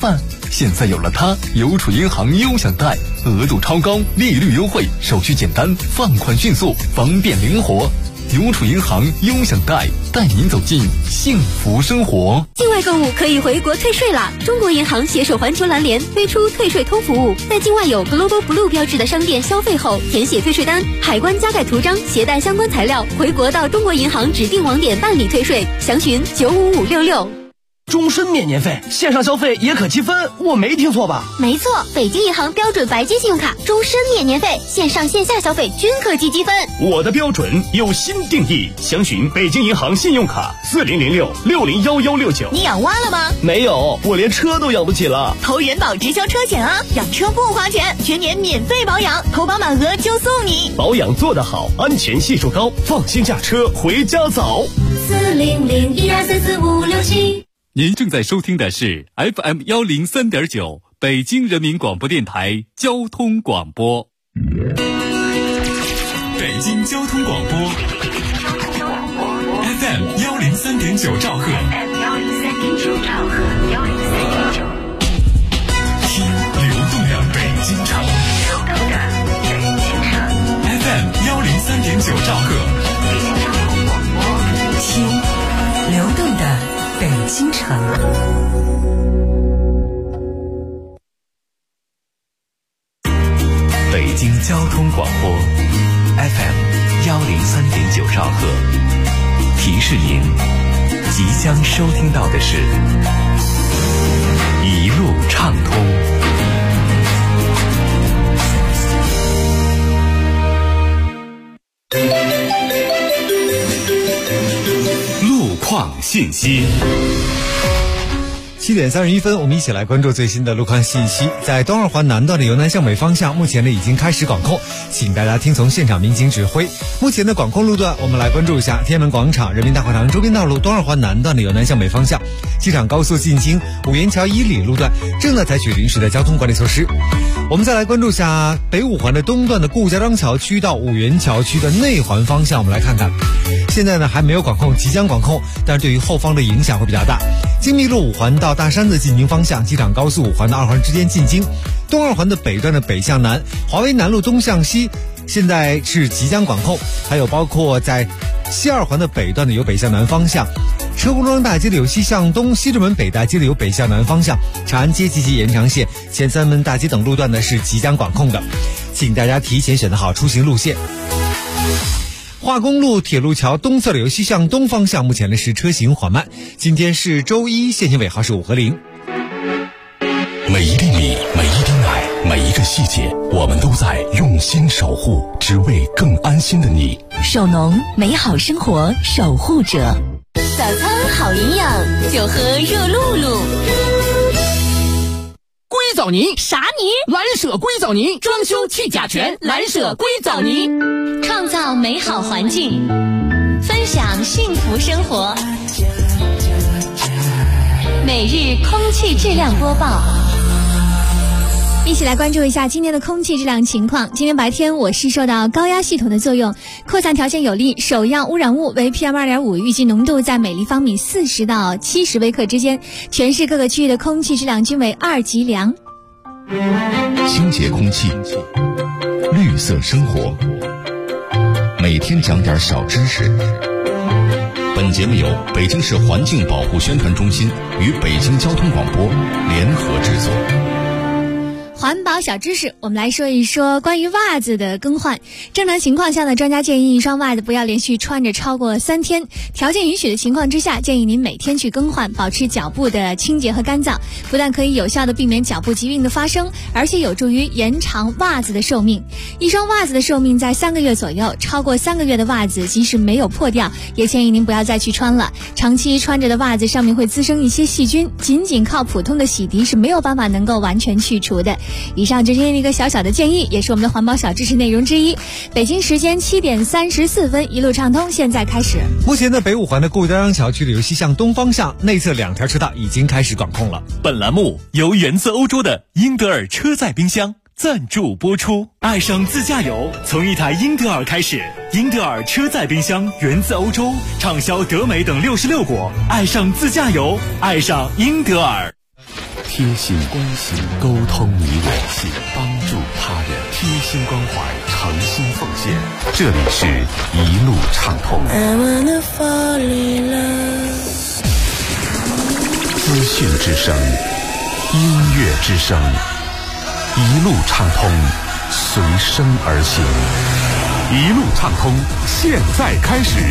烦？现在有了它，邮储银行优享贷，额度超高，利率优惠，手续简单，放款迅速，方便灵活。邮储银行优享贷，带您走进幸福生活。 境外购物可以回国退税啦！中国银行携手环球蓝联推出退税通服务，在境外有 Global Blue 标志的商店消费后，填写退税单，海关加盖图章，携带相关材料，回国到中国银行指定网点办理退税。详询95566。 终身免年费，线上消费也可积分，我没听错吧？ 没错，北京银行标准白金信用卡终身免年费，线上线下消费均可积积分。 我的标准有新定义，详询北京银行信用卡4006601169。 你养蛙了吗？ 没有，我连车都养不起了。 投人保直销车险啊，养车不花钱，全年免费保养，投保满额就送你。 保养做得好，安全系数高，放心驾车回家早。 40012344567。 您正在收听的是 FM103.9 北京人民广播电台交通广播。北京交通广播 FM103.9 兆赫，听流动的北京城。FM103.9 兆赫， 听流动的北京城。 北京交通广播 FM103.9 兆赫，提示您即将收听到的是一路畅通。 路况信息。 7点31分，我们一起来关注最新的路况信息。在东二环南段的由南向北方向，目前已经开始管控，请大家听从现场民警指挥。目前的管控路段，我们来关注一下天安门广场、人民大会堂周边道路东二环南段的由南向北方向，机场高速进京五元桥1里路段正在采取临时的交通管理措施。我们再来关注一下北五环的东段的顾家庄桥区到五元桥区的内环方向，我们来看看。现在呢还没有管控，即将管控，但是对于后方的影响会比较大。京密路五环到大山子进京方向，机场高速五环到二环之间进京，东二环的北段的北向南，华为南路东向西现在是即将管控，还有包括在西二环的北段的有北向南方向，车公庄大街的有西向东，西直门北大街的有北向南方向，长安街及其延长线、前三门大街等路段呢是即将管控的，请大家提前选择好出行路线。化工路铁路桥东侧的由西向东方向，目前呢是车行缓慢。今天是周一，限行尾号是5和0。 每一粒米，每一滴奶，每一个细节，我们都在用心守护，只为更安心的你。 手农，美好生活守护者。 早餐好营养，就喝热露露。 硅藻泥啥泥？ 蓝舍硅藻泥，装修去甲醛，蓝舍硅藻泥。 创造美好环境，分享幸福生活。每日空气质量播报。 一起来关注一下今天的空气质量情况。今天白天我市受到高压系统的作用，扩散条件有利，首样污染物为 PM2.5， 预计浓度在每立方米40到70微克之间，全市各个区域的空气质量均为2级良。 清洁空气，绿色生活，每天讲点小知识。本节目由北京市环境保护宣传中心与北京交通广播联合制作。 环保小知识，我们来说一说关于袜子的更换。正常情况下呢，专家建议一双袜子不要连续穿着超过3天，条件允许的情况之下，建议您每天去更换，保持脚部的清洁和干燥，不但可以有效的避免脚部疾病的发生，而且有助于延长袜子的寿命。一双袜子的寿命在3个月左右，超过3个月的袜子即使没有破掉，也建议您不要再去穿了。长期穿着的袜子上面会滋生一些细菌，仅靠普通的洗涤是没有办法能够完全去除的。以上就是一个小小的建议，也是我们的环保小知识内容之一。北京时间7点34分，一路畅通现在开始。 目前的北五环的顾家庄桥区的由西向东方向内侧2条车道已经开始管控了。 本栏目由源自欧洲的英德尔车载冰箱赞助播出。爱上自驾游，从一台英德尔开始。英德尔车载冰箱源自欧洲，畅销德美等66国。爱上自驾游，爱上英德尔。 贴心关心，沟通你我心，帮助他人，贴心关怀，诚心奉献。这里是一路畅通。资讯之声，音乐之声，一路畅通，随声而行。一路畅通，现在开始。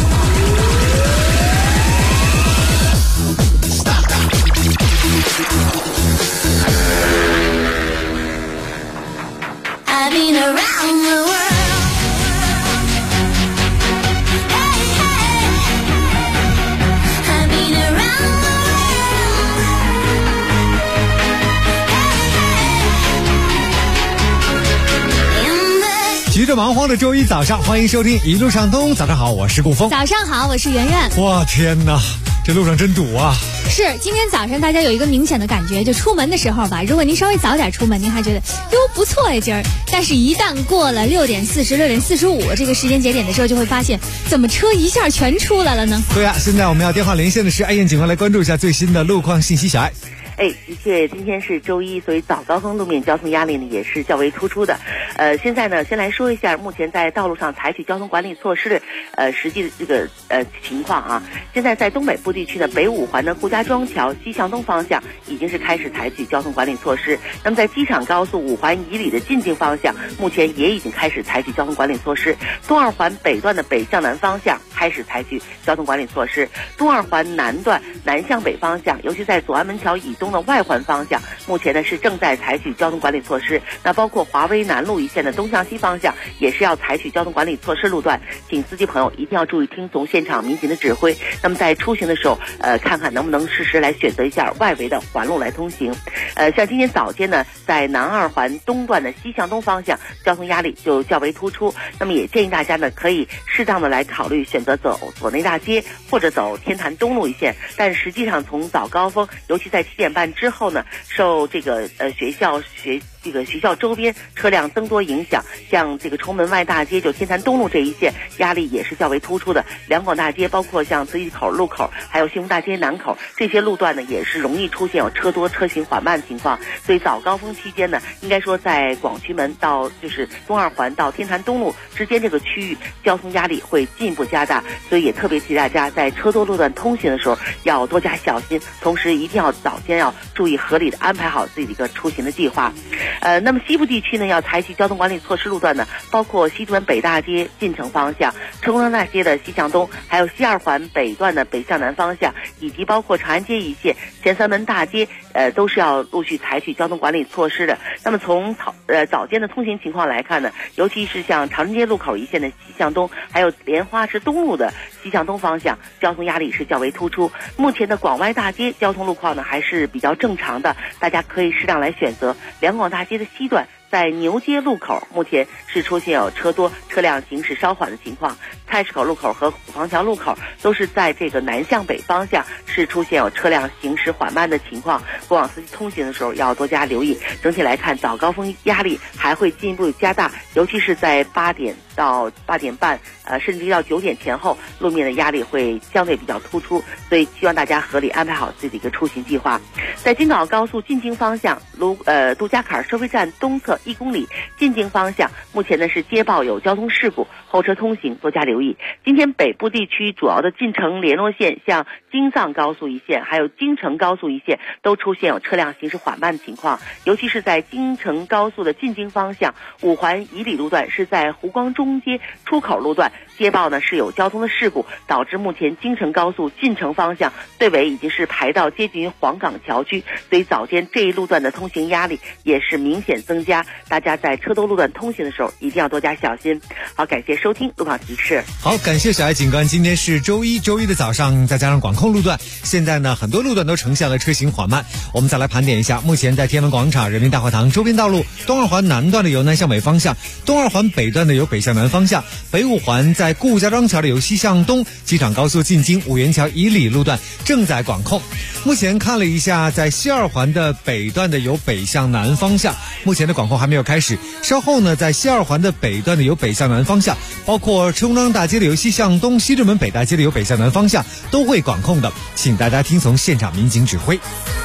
I've been around the world. Hey, hey. I've been around the world. Hey, hey. 急着忙慌的周一早上，欢迎收听一路畅通。早上好，我是顾峰。 早上好，我是圆圆。 哇，天哪，这路上真堵啊！ 是，今天早上大家有一个明显的感觉，就出门的时候吧，如果您稍微早点出门，您还觉得哟不错呀今儿，但是一旦过了6点40、6点45这个时间节点的时候，就会发现怎么车一下全出来了呢？ 对啊，现在我们要电话连线的是爱燕警官，来关注一下最新的路况信息。小爱。 的确，今天是周一，所以早高峰路面交通压力呢也是较为突出的。现在呢，先来说一下目前在道路上采取交通管理措施的实际的这个情况啊。现在在东北部地区呢，北五环的顾家庄桥西向东方向已经是开始采取交通管理措施。那么在机场高速五环以里的进京方向，目前也已经开始采取交通管理措施。东二环北段的北向南方向开始采取交通管理措施。东二环南段南向北方向，尤其在左安门桥以东的外环方向，目前呢是正在采取交通管理措施。那包括华威南路一线的东向西方向也是要采取交通管理措施路段，请司机朋友一定要注意听从现场民警的指挥。那么在出行的时候，看看能不能适时来选择一下外围的环路来通行。像今天早间呢，在南二环东段的西向东方向，交通压力就较为突出。那么也建议大家呢，可以适当的来考虑选择走左内大街或者走天坛东路一线。但实际上从早高峰，尤其在7点半之后呢，受这个学校周边车辆增多影响，像这个崇门外大街就天坛东路这一线压力也是较为突出的。两广大街包括像磁器口路口还有幸福大街南口这些路段呢，也是容易出现有车多车行缓慢的情况。所以早高峰期间呢，应该说在广渠门到就是东二环到天坛东路之间这个区域交通压力会进一步加大，所以也特别提大家在车多路段通行的时候要多加小心，同时一定要早先要注意合理的安排好自己的一个出行的计划。那么西部地区呢，要采取交通管理措施路段呢，包括西直门北大街进城方向、成功大街的西向东，还有西二环北段的北向南方向，以及包括长安街一线、前三门大街，都是要陆续采取交通管理措施的。那么从早间的通行情况来看呢，尤其是像长安街路口一线的西向东，还有莲花池东路的西向东方向，交通压力是较为突出。目前的广外大街交通路况呢还是比较正常的，大家可以适当来选择。两广大街的西段在牛街路口目前是出现有车多车辆行驶稍缓的情况，菜市口路口和虎坊桥路口都是在这个南向北方向是出现有车辆行驶缓慢的情况，过往司机通行的时候要多加留意。整体来看，早高峰压力还会进一步加大，尤其是在8点到8点半甚至到9点前后，路面的压力会相对比较突出，所以希望大家合理安排好自己的一个出行计划。在京港澳高速进京方向杜家坎收费站东侧1公里进京方向，目前呢是接报有交通事故，后车通行多加留意。今天北部地区主要的进城联络线，像京藏高速一线还有京承高速一线都出现有车辆行驶缓慢的情况，尤其是在京承高速的进京方向5环以里路段是在湖光中街出口路段接报呢是有交通的事故，导致目前京承高速进城方向队尾已经是排到接近于黄岗桥区，所以早间这一路段的通行压力也是明显增加，大家在车多路段通行的时候一定要多加小心。好，感谢收听路况提示。 好，感谢小爱警官。今天是周一的早上，再加上管控路段，现在呢很多路段都呈现了车行缓慢。我们再来盘点一下，目前在天安门广场、人民大会堂周边道路东二环南段的由南向北方向，东二环北段的由北向南方向，北五环在顾家庄桥的由西向东，机场高速进京五元桥以里路段正在管控。目前看了一下，在西二环的北段的由北向南方向，目前的管控还没有开始。稍后呢，在西二环的北段的由北向南方向，包括春庄大街的由西向东、西直门北大街的由北向南方向都会管控的，请大家听从现场民警指挥。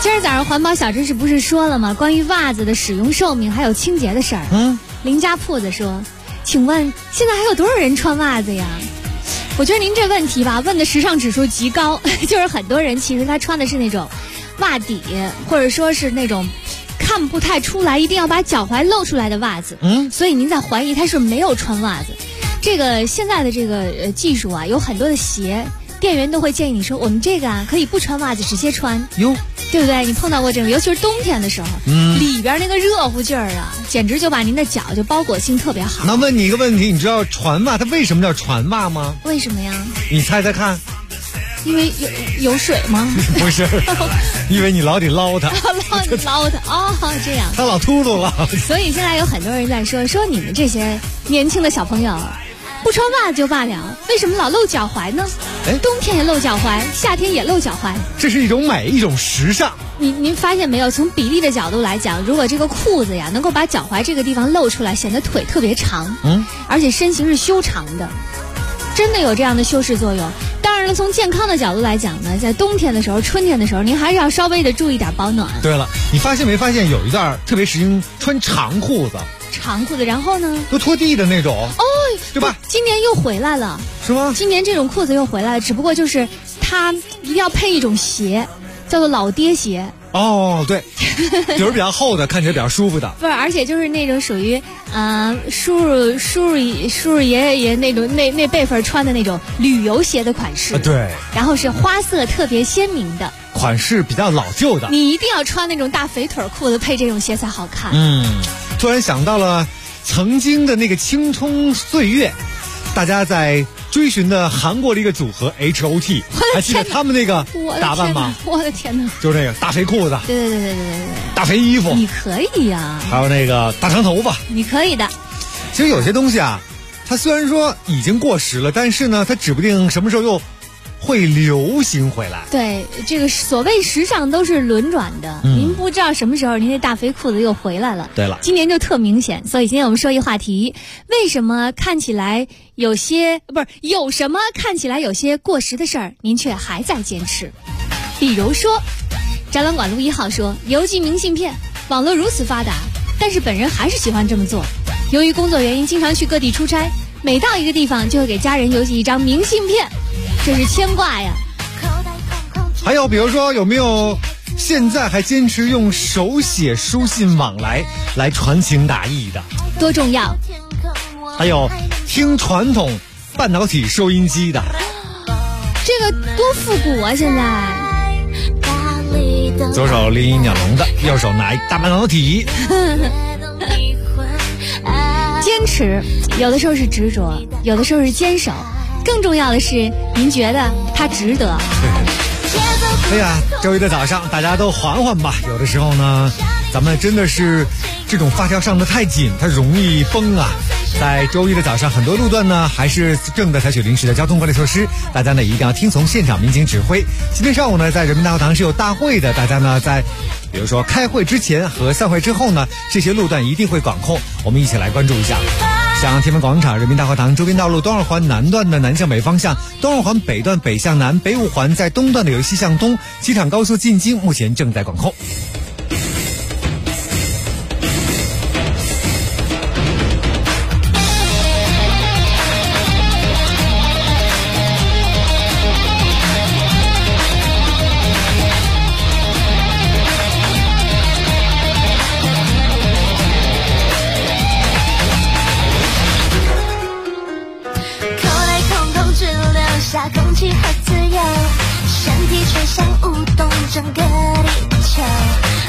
今儿早上环保小知识不是说了吗？关于袜子的使用寿命还有清洁的事儿。邻家铺子说，请问现在还有多少人穿袜子呀？我觉得您这问题吧问的时尚指数极高，就是很多人其实他穿的是那种袜底，或者说是那种看不太出来一定要把脚踝露出来的袜子。所以您在怀疑他是没有穿袜子。这个现在的这个技术啊，有很多的鞋店员都会建议你说，我们这个啊可以不穿袜子直接穿哟，对不对？你碰到过这种，尤其是冬天的时候，里边那个热乎劲儿啊，简直就把您的脚就包裹性特别好。 那问你一个问题，你知道船袜它为什么叫船袜吗？ 为什么呀？ 你猜猜看。 因为有水吗？ 不是，因为你老得捞它。 捞它哦，这样。 它老秃噜了。 所以现在有很多人在说你们这些年轻的小朋友。不穿袜子就罢了，为什么老露脚踝呢？冬天也露脚踝，夏天也露脚踝， 这是一种美，一种时尚。 您发现没有？从比例的角度来讲，如果这个裤子呀能够把脚踝这个地方露出来，显得腿特别长，而且身形是修长的，真的有这样的修饰作用。当然了，从健康的角度来讲呢，在冬天的时候、春天的时候，您还是要稍微的注意点保暖。 对了，你发现没发现有一段特别时兴穿长裤子？ 长裤子，然后呢？ 都拖地的那种。 哦， 对吧？ 今年又回来了， 是吗？ 今年这种裤子又回来了，只不过就是它一定要配一种鞋，叫做老爹鞋。 哦，对，就是比较厚的，看起来比较舒服的。 不是，而且就是那种属于叔叔爷爷那种那辈分穿的那种旅游鞋的款式。 对。然后是花色特别鲜明的。 款式比较老旧的。 你一定要穿那种大肥腿裤子配这种鞋才好看。 突然想到了曾经的那个青葱岁月，大家在追寻的韩国的一个组合 HOT， 还记得他们那个打扮吗？ 我的天哪！ 就是那个大肥裤子， 对， 大肥衣服， 你可以呀。 还有那个大长头发， 你可以的。 其实有些东西啊，它虽然说已经过时了，但是呢，它指不定什么时候又会流行回来。 对，这个所谓时尚都是轮转的，您不知道什么时候您那大肥裤子又回来了。 对了， 今年就特明显。所以今天我们说一话题，为什么看起来有什么看起来有些过时的事儿，您却还在坚持？比如说，展览馆路1号说，邮寄明信片，网络如此发达，但是本人还是喜欢这么做。由于工作原因，经常去各地出差，每到一个地方就会给家人邮寄一张明信片。这是牵挂呀。 还有比如说，有没有现在还坚持用手写书信往来传情达意的？ 多重要。 还有听传统半导体收音机的， 这个多复古啊！现在左手拎鸟笼的，右手拿一大半导体。 坚持有的时候是执着，有的时候是坚守，更重要的是您觉得它值得。 哎呀，周一的早上大家都缓缓吧，有的时候呢咱们真的是这种发条上的太紧，它容易崩啊。在周一的早上，很多路段呢还是正在采取临时的交通管理措施，大家呢一定要听从现场民警指挥。今天上午呢，在人民大会堂是有大会的，大家呢在比如说开会之前和散会之后呢，这些路段一定会管控，我们一起来关注一下。像天安门广场、人民大会堂周边道路东二环南段的南向北方向，东二环北段北向南，北五环在东段的由西向东，机场高速进京目前正在管控。 空气好自由，身体却像舞动整个地球。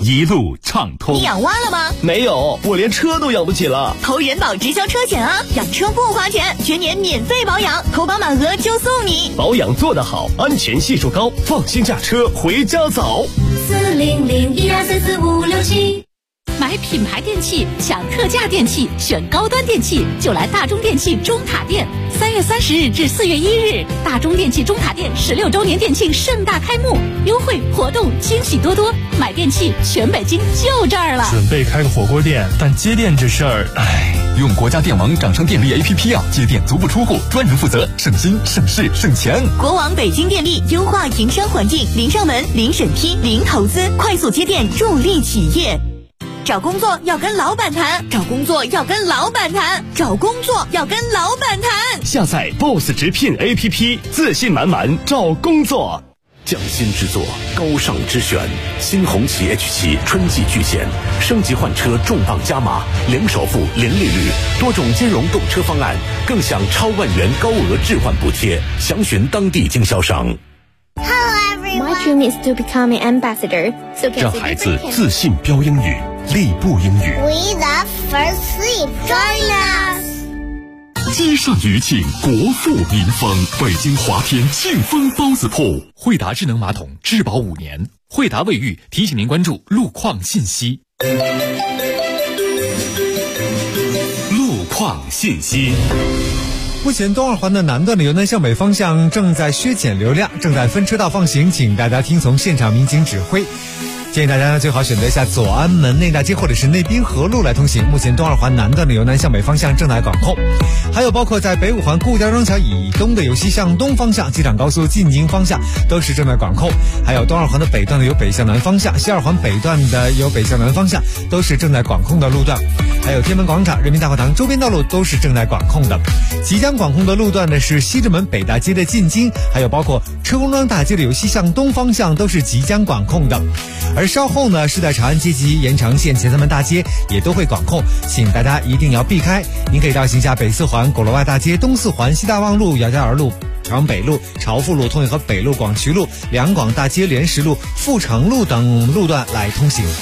一路畅通。 你养蛙了吗？ 没有，我连车都养不起了。 投人保直销车险啊，养车不花钱，全年免费保养，投保满额就送你。 保养做得好，安全系数高，放心驾车回家早。 40012344567。 买品牌电器，抢特价电器，选高端电器，就来大中电器中塔店。3月30日至4月1日，大中电器中塔店16周年店庆盛大开幕，优惠活动惊喜多多，买电器全北京就这儿了。 准备开个火锅店，但接电这事儿， 用国家电网掌上电力 APP 啊，接电足不出户，专人负责，省心省事省钱。 国网北京电力优化营商环境，零上门、零审批、零投资，快速接电，助力企业。找工作要跟老板谈，找工作要跟老板谈，找工作要跟老板谈。 下载 BOSS 直聘 APP， 自信满满找工作。 匠心之作，高尚之选，新红旗 H7 春季巨献，升级换车重磅加码，零首付零利率，多种金融动车方案，更享超万元高额置换补贴，详询当地经销商。 My dream is to become an ambassador. 让孩子自信飙英语，立步英语。 We love first sleep. Join us. 积善余庆，国富民丰。北京华天庆丰包子铺， 惠达智能马桶质保5年。惠达卫浴提醒您关注路况信息。 路况信息。 目前东二环的南段的由南向北方向正在削减流量，正在分车道放行，请大家听从现场民警指挥。建议大家呢最好选择一下左安门内大街或者是内滨河路来通行。目前东二环南段的由南向北方向正在管控，还有包括在北五环顾家庄桥以东的由西向东方向、机场高速进京方向都是正在管控，还有东二环的北段的由北向南方向、西二环北段的由北向南方向都是正在管控的路段，还有天安门广场、人民大会堂周边道路都是正在管控的。即将管控的路段呢是西直门北大街的进京，还有包括车公庄大街的由西向东方向都是即将管控的。而稍后呢是在长安街及延长线前三门大街也都会管控，请大家一定要避开。您可以到行下北四环鼓楼外大街、东四环西大望路、姚家园路、长北路、朝富路、通惠河北路、广渠路、两广大街、莲石路、富城路等路段来通行。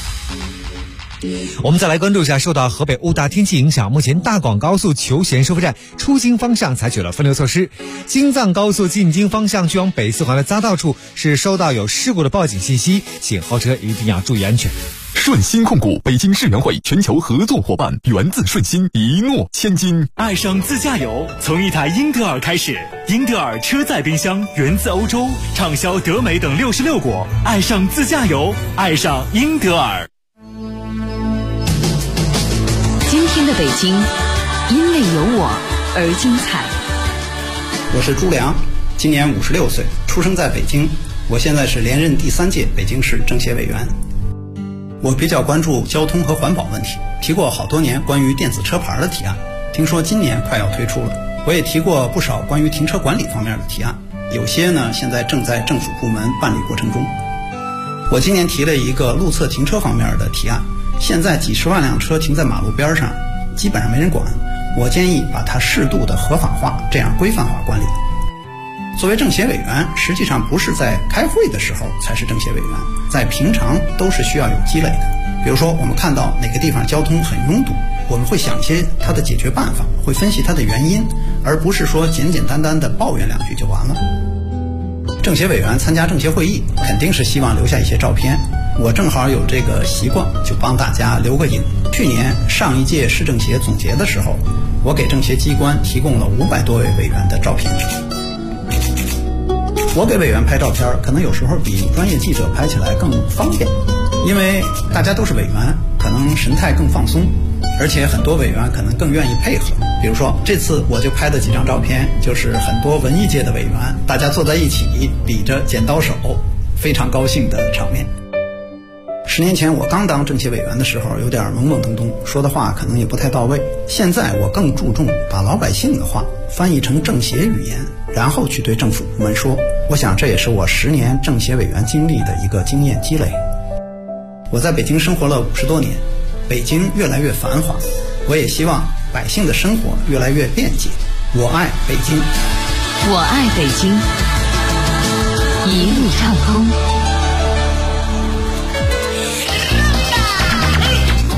我们再来关注一下，受到河北雾大天气影响，目前大广高速求贤收费站出京方向采取了分流措施。京藏高速进京方向去往北四环的匝道处是收到有事故的报警信息，请后车一定要注意安全。 顺鑫控股北京世园会全球合作伙伴，源自顺鑫，一诺千金。 爱上自驾游，从一台英特尔开始。英特尔车载冰箱源自欧洲，畅销德美等66国。爱上自驾游，爱上英特尔。 今天的北京，因为有我而精彩。 我是朱良，今年56岁，出生在北京。我现在是连任第3届北京市政协委员。我比较关注交通和环保问题，提过好多年关于电子车牌的提案，听说今年快要推出了。我也提过不少关于停车管理方面的提案，有些呢现在正在政府部门办理过程中。我今年提了一个路侧停车方面的提案，现在几十万辆车停在马路边上，基本上没人管。我建议把它适度的合法化，这样规范化管理。作为政协委员，实际上不是在开会的时候才是政协委员，在平常都是需要有积累的。比如说我们看到哪个地方交通很拥堵，我们会想一些它的解决办法，会分析它的原因，而不是说简简单单的抱怨2句就完了。政协委员参加政协会议肯定是希望留下一些照片，我正好有这个习惯，就帮大家留个影。去年上一届市政协总结的时候，我给政协机关提供了500多位委员的照片。我给委员拍照片，可能有时候比专业记者拍起来更方便，因为大家都是委员，可能神态更放松，而且很多委员可能更愿意配合。比如说这次我就拍的几张照片，就是很多文艺界的委员，大家坐在一起比着剪刀手，非常高兴的场面。10年前我刚当政协委员的时候，有点懵懵懂懂，说的话可能也不太到位。现在我更注重把老百姓的话翻译成政协语言，然后去对政府部门说。我想这也是我10年政协委员经历的一个经验积累。我在北京生活了50多年，北京越来越繁华，我也希望百姓的生活越来越便捷。我爱北京， 我爱北京，一路畅通。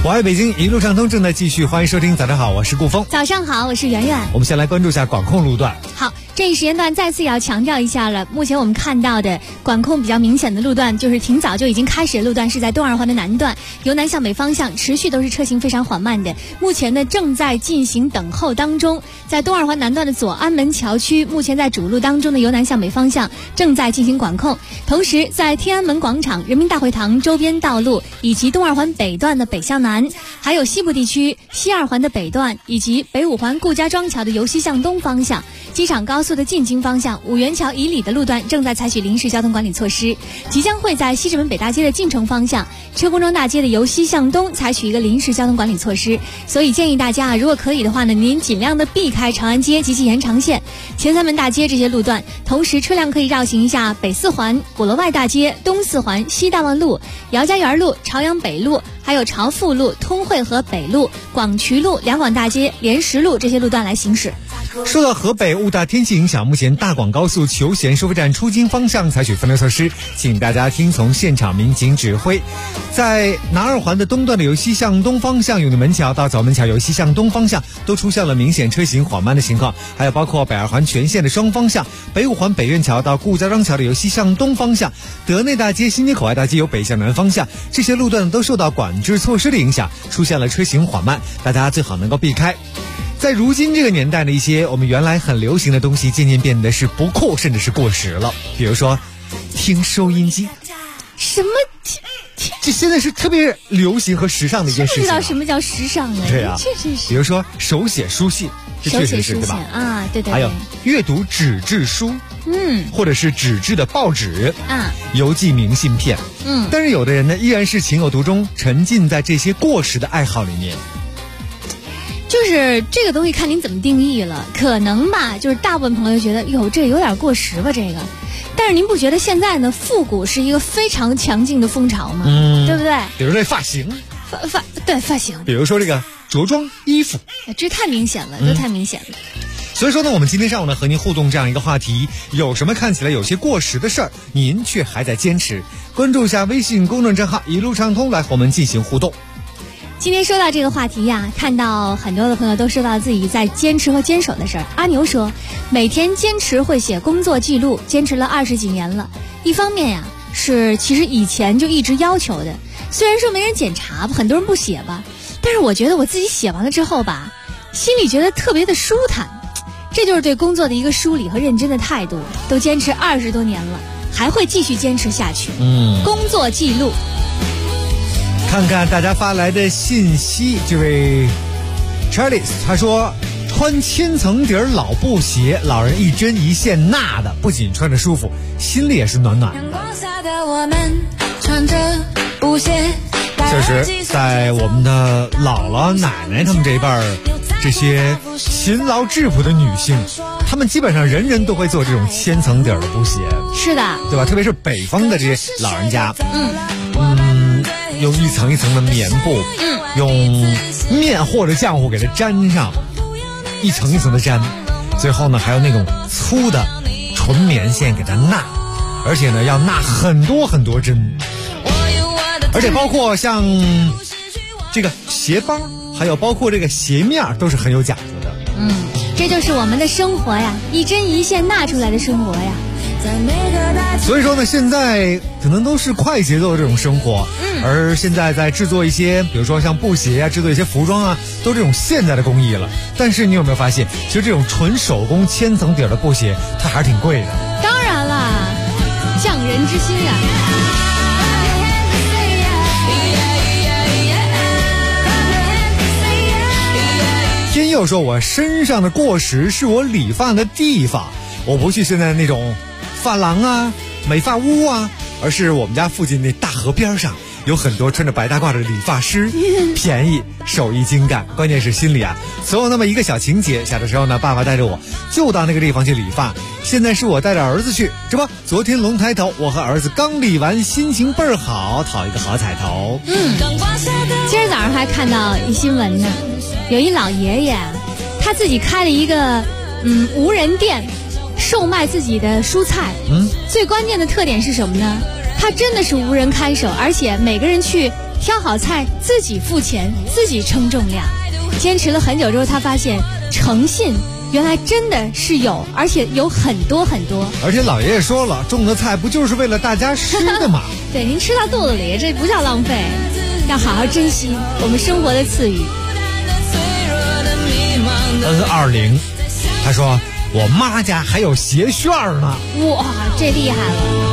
我爱北京，一路畅通正在继续，欢迎收听。早上好，我是顾峰。 早上好，我是圆圆。 我们先来关注一下管控路段。 好，这一时间段再次要强调一下了。目前我们看到的管控比较明显的路段，就是挺早就已经开始的路段，是在东二环的南段，由南向北方向持续都是车行非常缓慢的。目前呢正在进行等候当中。在东二环南段的左安门桥区，目前在主路当中的由南向北方向正在进行管控。同时，在天安门广场、人民大会堂周边道路以及东二环北段的北向南，还有西部地区西二环的北段以及北五环顾家庄桥的由西向东方向，机场高速的进京方向，五元桥以里的路段正在采取临时交通管理措施。即将会在西直门北大街的进城方向，车公庄大街的由西向东采取一个临时交通管理措施。所以建议大家如果可以的话呢，您尽量的避开长安街及其延长线、前三门大街这些路段，同时车辆可以绕行一下北四环、鼓楼外大街、东四环、西大望路、姚家园路、朝阳北路，还有朝富路、通惠河北路、广渠路、两广大街、莲石路这些路段来行驶。 受到河北雾大天气影响，目前大广高速求贤收费站出京方向采取分流措施，请大家听从现场民警指挥。在南二环的东段的由西向东方向永定门桥到枣门桥由西向东方向都出现了明显车行缓慢的情况，还有包括北二环全线的双方向，北五环北苑桥到顾家庄桥的由西向东方向，德内大街、新街口外大街由北向南方向，这些路段都受到管制措施的影响，出现了车行缓慢，大家最好能够避开。在如今这个年代的一些我们原来很流行的东西，渐渐变得是不酷甚至是过时了。比如说听收音机， 什么这现在是特别流行和时尚的一件事情、 不知道什么叫时尚了。 对啊， 确实是。 比如说手写书信，这确实是对吧？ 啊，对。 还有阅读纸质书，或者是纸质的报纸啊， 邮寄明信片，但是有的人呢，依然是情有独钟，沉浸在这些过时的爱好里面。 就是这个东西看您怎么定义了，可能吧，就是大部分朋友觉得哟，这有点过时吧，这个。但是您不觉得现在呢，复古是一个非常强劲的风潮吗？对不对？ 比如这发型， 发型。 比如说这个着装衣服， 这太明显了，这太明显了。 所以说呢，我们今天上午呢和您互动这样一个话题，有什么看起来有些过时的事儿，您却还在坚持？关注一下微信公众账号一路畅通，来和我们进行互动。 今天说到这个话题呀，看到很多的朋友都说到自己在坚持和坚守的事儿。阿牛说，每天坚持会写工作记录，坚持了20几年了。一方面呀，是其实以前就一直要求的，虽然说没人检查吧，很多人不写吧，但是我觉得我自己写完了之后吧，心里觉得特别的舒坦。这就是对工作的一个梳理和认真的态度。都坚持20多年了，还会继续坚持下去。工作记录。 看看大家发来的信息，这位 Charles 他说，穿千层底老布鞋，老人一针一线纳的，不仅穿着舒服，心里也是暖暖的。确实，在我们的姥姥奶奶他们这一辈儿，这些勤劳质朴的女性，她们基本上人人都会做这种千层底的布鞋。 是的， 对吧？特别是北方的这些老人家，用一层一层的棉布，用面或者浆糊给它粘上，一层一层的粘，最后呢还有那种粗的纯棉线给它纳，而且呢要纳很多很多针，而且包括像这个鞋帮，还有包括这个鞋面都是很有讲究的。 这就是我们的生活呀，一针一线纳出来的生活呀。 所以说呢，现在可能都是快节奏的这种生活，而现在在制作一些，比如说像布鞋啊，制作一些服装啊，都这种现代的工艺了。但是你有没有发现，其实这种纯手工千层底的布鞋，它还是挺贵的。 当然啦，匠人之心啊。 天佑说，我身上的过时是我理发的地方，我不去现在那种发廊啊、美发屋啊，而是我们家附近那大河边上有很多穿着白大褂的理发师，便宜，手艺精干，关键是心里啊，总有那么一个小情节。小的时候呢，爸爸带着我就到那个地方去理发，现在是我带着儿子去，这不，昨天龙抬头，我和儿子刚理完，心情倍儿好，讨一个好彩头。 今儿早上还看到一新闻呢，有一老爷爷，他自己开了一个无人店，售卖自己的蔬菜。最关键的特点是什么呢？他真的是无人看守，而且每个人去挑好菜自己付钱，自己称重量。坚持了很久之后，他发现诚信原来真的是有，而且有很多很多。 而且老爷爷说了，种的菜不就是为了大家吃的吗？ 对，您吃到肚子里，这不叫浪费，要好好珍惜我们生活的赐予。 N20，他说我妈家还有鞋券呢。 哇，这厉害了！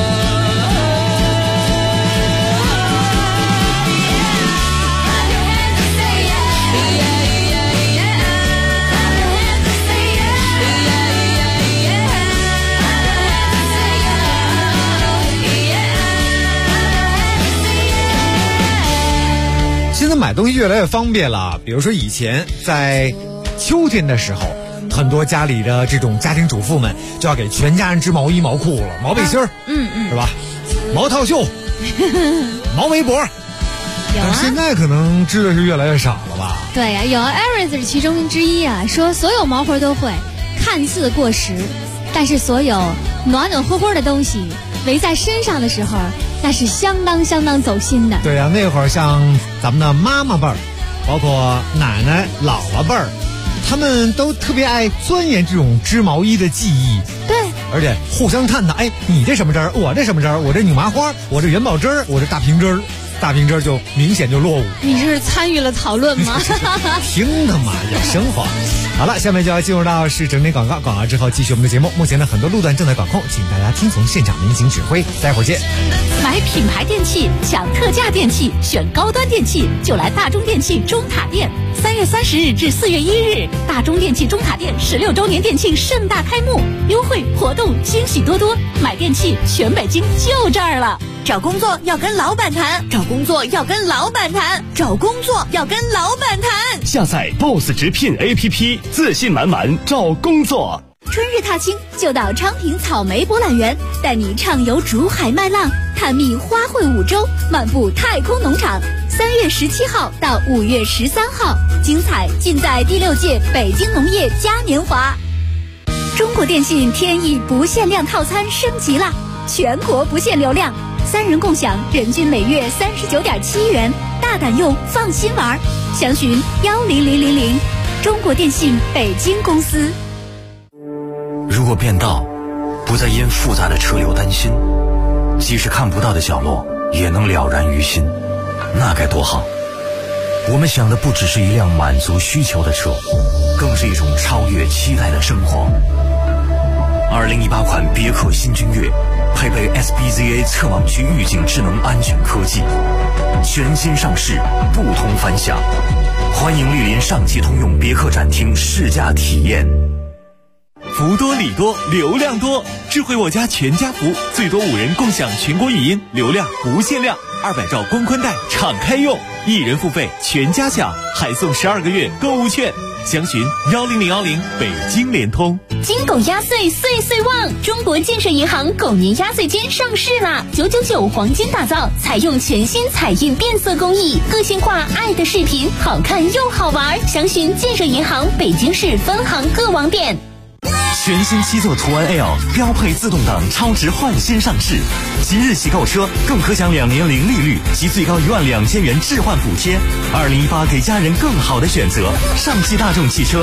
现在买东西越来越方便了，比如说以前在秋天的时候，很多家里的这种家庭主妇们就要给全家人织毛衣毛裤了，毛背心儿，是吧？毛套袖，毛围脖。但现在可能织的是越来越少了吧？ 对呀，有 Aries 是其中之一啊，说所有毛活都会，看似过时，但是所有暖暖和和的东西围在身上的时候，那是相当走心的。 对呀，那会儿像咱们的妈妈辈儿，包括奶奶、姥姥辈儿，他们都特别爱钻研这种织毛衣的技艺。 对， 而且互相探讨，哎，你这什么针儿，我这什么针儿，我这拧麻花，我这元宝针儿，我这大平针儿。大平针就明显就落伍。 你是参与了讨论吗？ 听的嘛，也生活。好了，下面就要进入到是整点广告，广告之后继续我们的节目。目前呢，很多路段正在管控，请大家听从现场民警指挥。待会儿见。 买品牌电器，抢特价电器，选高端电器，就来大中电器中塔店。3月30日至4月1日，大中电器中塔店16周年店庆盛大开幕，优惠活动惊喜多多，买电器全北京就这儿了。 找工作要跟老板谈，找工作要跟老板谈，找工作要跟老板谈。 下载 BOSS 直聘 APP， 自信满满找工作。 春日踏青就到昌平草莓博览园，带你畅游竹海麦浪，探秘花卉五洲，漫步太空农场。3月17号到5月13号，精彩尽在第6届北京农业嘉年华。中国电信天翼不限量套餐升级了，全国不限流量，3人共享，人均每月39.7元，大胆用，放心玩。详询10000，中国电信北京公司。 如果变道不再因复杂的车流担心，即使看不到的角落也能了然于心，那该多好。我们想的不只是一辆满足需求的车，更是一种超越期待的生活。2018款别克新君越配备 SBZA 侧网区预警智能安全科技，全新上市，不同凡响。欢迎莅临上汽通用别克展厅试驾体验。 福多礼多，流量多，智慧我家全家福，最多5人共享全国语音，流量不限量，200兆光宽带敞开用，1人付费全家享，还送12个月购物券。详询10010北京联通。 金狗压岁岁岁旺，中国建设银行狗年压岁间上市啦！999黄金打造，采用全新彩印变色工艺，个性化爱的视频，好看又好玩。详询建设银行北京市分行各网点。 全新7座途安 L 标配自动挡超值换新上市，即日起购车更可享2年零利率及最高12000元置换补贴。2018给家人更好的选择，上汽大众汽车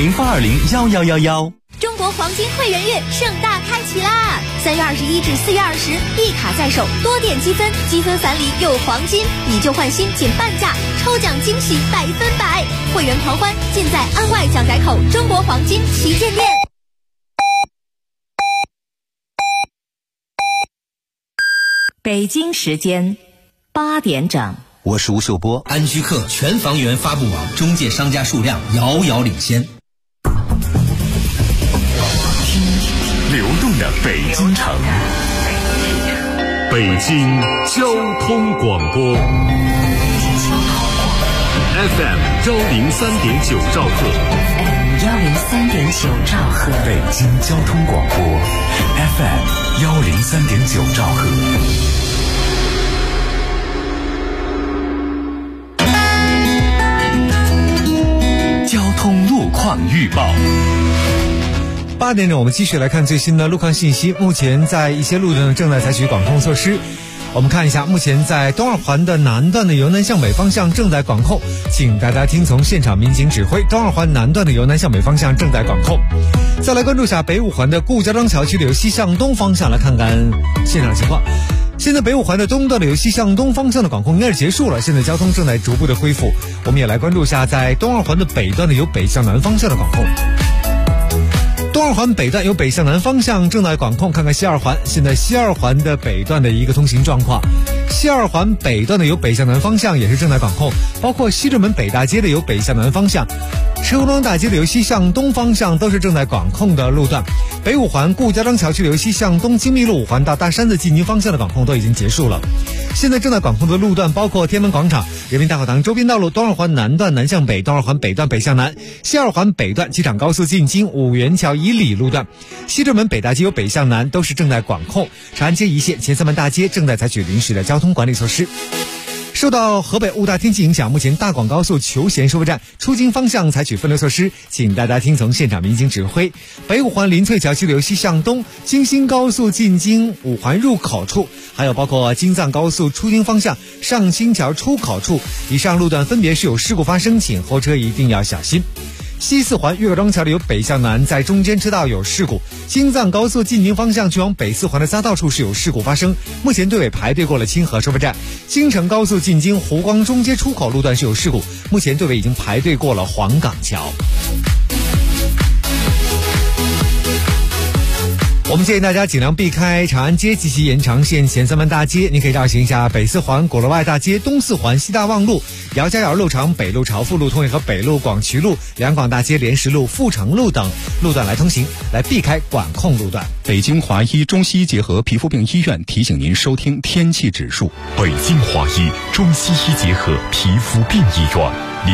40082011111。 中国黄金会员月盛大开启啦！3月21至4月20，一卡在手，多点积分，积分返礼又黄金，以旧换新减半价，抽奖惊喜100%，会员狂欢尽在安外蒋宅口中国黄金旗舰店。 北京时间8点整， 我是吴秀波。 安居客全房源发布网中介商家数量遥遥领先。 流动的北京城，北京交通广播 FM 103.9兆赫 103.9兆赫， 北京交通广播 FM 103.9兆赫。交通路况预报。 8点整，我们继续来看最新的路况信息。目前在一些路段正在采取管控措施。 我们看一下，目前在东二环的南段的由南向北方向正在管控，请大家听从现场民警指挥，东二环南段的由南向北方向正在管控。再来关注一下北五环的顾家庄桥区的由西向东方向，来看看现场情况。现在北五环的东段的由西向东方向的管控应该是结束了，现在交通正在逐步的恢复。我们也来关注一下在东二环的北段的由北向南方向的管控。东二环北段由北向南方向正在管控，看看西二环，现在西二环的北段的一个通行状况。西二环北段的由北向南方向也是正在管控，包括西直门北大街的由北向南方向，车公庄大街的由西向东方向都是正在管控的路段。北五环顾家庄桥区的由西向东金密路五环到大山子进京方向的管控都已经结束了。现在正在管控的路段包括天安门广场、人民大会堂周边道路、东二环南段南向北、东二环北段北向南、西二环北段机场高速进京五元桥以里路段、西直门北大街由北向南都是正在管控。长安街一线前三门大街正在采取临时的交通管理措施。受到河北雾大天气影响，目前大广高速求贤收费站出京方向采取分流措施，请大家听从现场民警指挥。北五环临翠桥区的由西向东京新高速进京五环入口处，还有包括京藏高速出京方向上新桥出口处，以上路段分别是有事故发生，请后车一定要小心。西四环岳各庄桥的由北向南在中间车道有事故，京藏高速进京方向去往北四环的匝道处是有事故发生，目前队尾排队过了清河收费站。京承高速进京湖光中街出口路段是有事故，目前队尾已经排队过了黄岗桥。我们建议大家尽量避开长安街及其延长线前三门大街，您可以绕行一下北四环鼓楼外大街、东四环西大望路、姚家窑路场、北路朝富路、通惠河北路、广渠路、两广大街、莲石路、富城路等路段来通行，来避开管控路段。 北京华医中西医结合皮肤病医院提醒您收听天气指数。 北京华医中西医结合皮肤病医院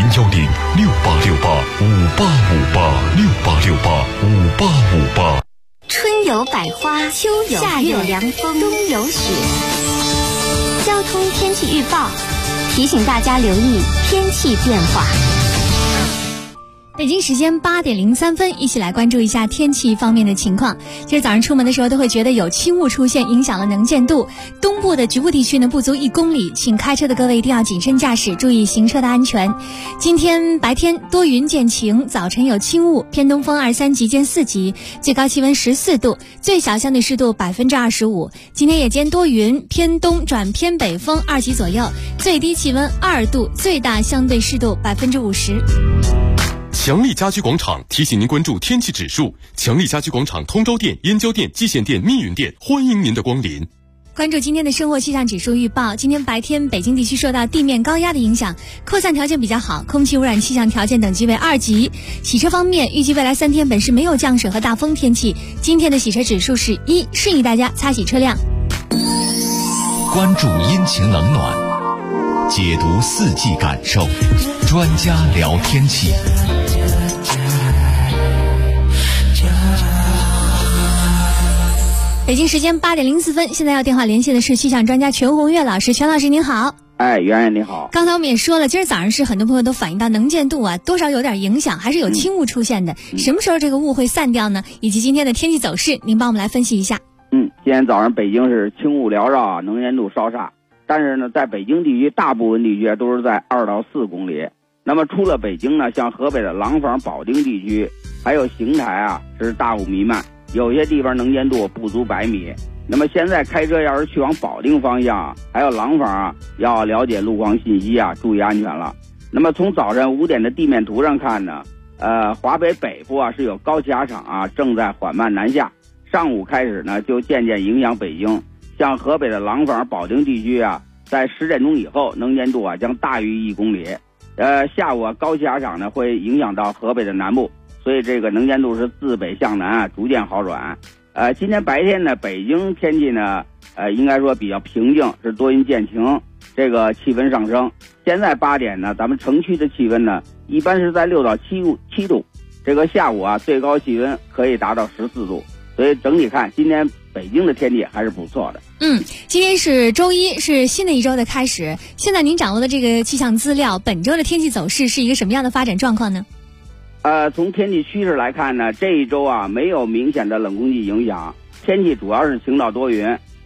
，0106868586868685858。 春有百花，秋有夏有凉风，冬有雪。交通天气预报提醒大家留意天气变化。 北京时间8点03分，一起来关注一下天气方面的情况。其实早上出门的时候都会觉得有轻雾出现，影响了能见度。东部的局部地区呢不足1公里，请开车的各位一定要谨慎驾驶，注意行车的安全。今天白天多云见晴，早晨有轻雾，偏东风2、3级见4级，最高气温14度，最小相对湿度25%。今天夜间多云，偏东转偏北风2级左右，最低气温2度，最大相对湿度50%。 强力家居广场提醒您关注天气指数。强力家居广场通州店、燕郊店、蓟县店、密云店，欢迎您的光临。 关注今天的生活气象指数预报。今天白天北京地区受到地面高压的影响，扩散条件比较好，空气污染气象条件等级为2级。洗车方面，预计未来3天本市没有降水和大风天气，今天的洗车指数是1，适宜大家擦洗车辆。 关注阴晴冷暖，解读四季感受，专家聊天气。 北京时间8点04分，现在要电话连线的是气象专家全红月老师。全老师您好。 哎，圆圆你好。 刚才我们也说了，今儿早上是很多朋友都反映到能见度啊多少有点影响，还是有轻雾出现的。什么时候这个雾会散掉呢？以及今天的天气走势，您帮我们来分析一下。 今天早上北京是轻雾缭绕，能见度稍差，但是呢，在北京地区大部分地区都是在2到4公里。那么除了北京呢，像河北的廊坊、保定地区，还有邢台啊，是大雾弥漫。有些地方能见度不足100米。那么现在开车要是去往保定方向还有廊坊啊，要了解路况信息啊，注意安全了。那么从早晨5点的地面图上看呢，华北北部啊是有高气压场啊正在缓慢南下，上午开始呢就渐渐影响北京。像河北的廊坊、保定地区啊，在10点钟以后能见度啊将大于1公里。下午啊高气压场呢会影响到河北的南部。所以这个能见度是自北向南啊逐渐好转。今天白天呢，北京天气呢，应该说比较平静，是多云见晴，这个气温上升。现在8点呢，咱们城区的气温呢，一般是在6到7度，这个下午啊，最高气温可以达到14度。所以整体看，今天北京的天气还是不错的。 今天是周一，是新的一周的开始。现在您掌握的这个气象资料，本周的天气走势是一个什么样的发展状况呢？ 从天气趋势来看呢，这一周啊没有明显的冷空气影响，天气主要是晴到多云。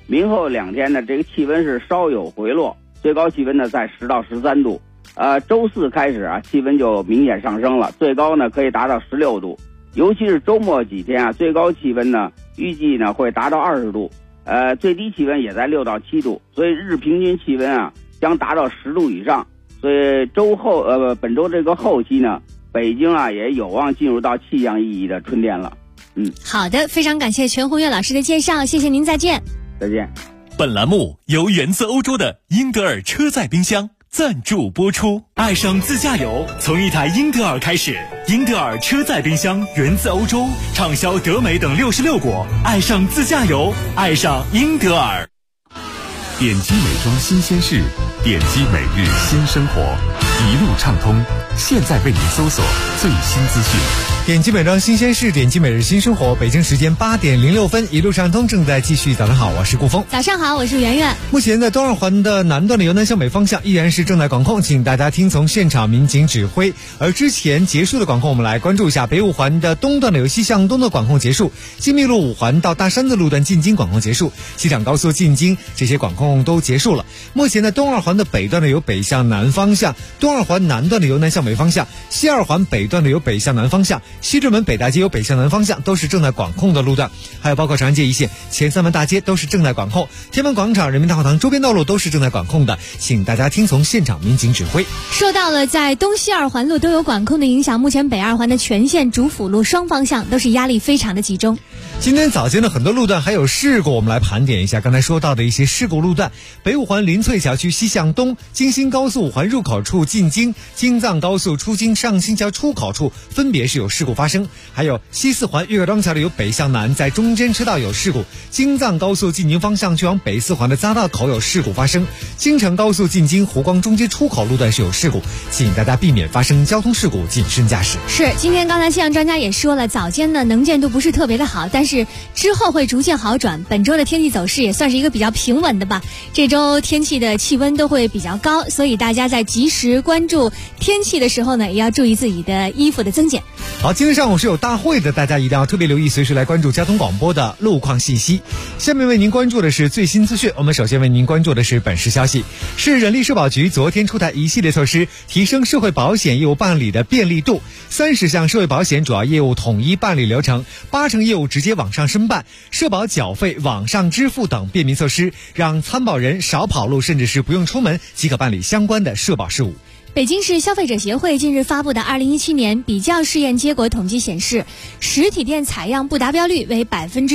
明后2天呢，这个气温是稍有回落，最高气温呢在10到13度。周四开始啊，气温就明显上升了，最高呢可以达到16度。尤其是周末几天啊，最高气温呢预计呢会达到20度，最低气温也在6到7度，所以日平均气温啊将达到10度以上。所以本周这个后期呢，北京啊也有望进入到气象意义的春天了。 好的，非常感谢全红月老师的介绍，谢谢您，再见。 再见。 本栏目由源自欧洲的英德尔车载冰箱赞助播出。爱上自驾游，从一台英德尔开始。英德尔车载冰箱源自欧洲，畅销德美等66国。爱上自驾游，爱上英德尔。 点击美妆新鲜事，点击每日新生活，一路畅通。现在为您搜索最新资讯。 点击美妆新鲜事，点击每日新生活。北京时间8点06分，一路畅通正在继续。早上好，我是顾峰。 早上好，我是圆圆。 目前在东二环的南段的由南向北方向依然是正在管控，请大家听从现场民警指挥。而之前结束的管控，我们来关注一下北五环的东段的由西向东的管控结束，金密路5环到大山的路段进京管控结束，西厂高速进京这些管控都结束了。目前在东二环的北段的由北向南方向，东二环南段的由南向北方向，西二环北段的由北向南方向，西直门北大街由北向南方向都是正在管控的路段，还有包括长安街一线前3门大街都是正在管控，天安门广场、人民大会堂周边道路都是正在管控的，请大家听从现场民警指挥。 受到了在东西二环路都有管控的影响，目前北二环的全线主辅路双方向都是压力非常的集中。 今天早间的很多路段还有事故，我们来盘点一下刚才说到的一些事故路段。北五环林翠桥区西向东，京新高速5环入口处进京，京藏高速出京上新桥出口处分别是有事故发生。还有西4环岳各庄桥的由北向南，在中间车道有事故，京藏高速进京方向去往北4环的匝道口有事故发生，京承高速进京湖光中街出口路段是有事故，请大家避免发生交通事故，谨慎驾驶。 是，今天刚才气象专家也说了，早间呢能见度不是特别的好，但是之后会逐渐好转，本周的天气走势也算是一个比较平稳的吧。这周天气的气温都会比较高，所以大家在及时关注天气的时候呢，也要注意自己的衣服的增减。 好，今天上午是有大会的，大家一定要特别留意，随时来关注交通广播的路况信息。下面为您关注的是最新资讯，我们首先为您关注的是本市消息。市人力社保局昨天出台一系列措施，提升社会保险业务办理的便利度，30项社会保险主要业务统一办理流程，80%业务直接网上申办，社保缴费网上支付等便民措施，让参保人少跑路，甚至是不用出门即可办理相关的社保事务。 北京市消费者协会近日发布的2017年比较试验结果统计显示，实体店采样不达标率为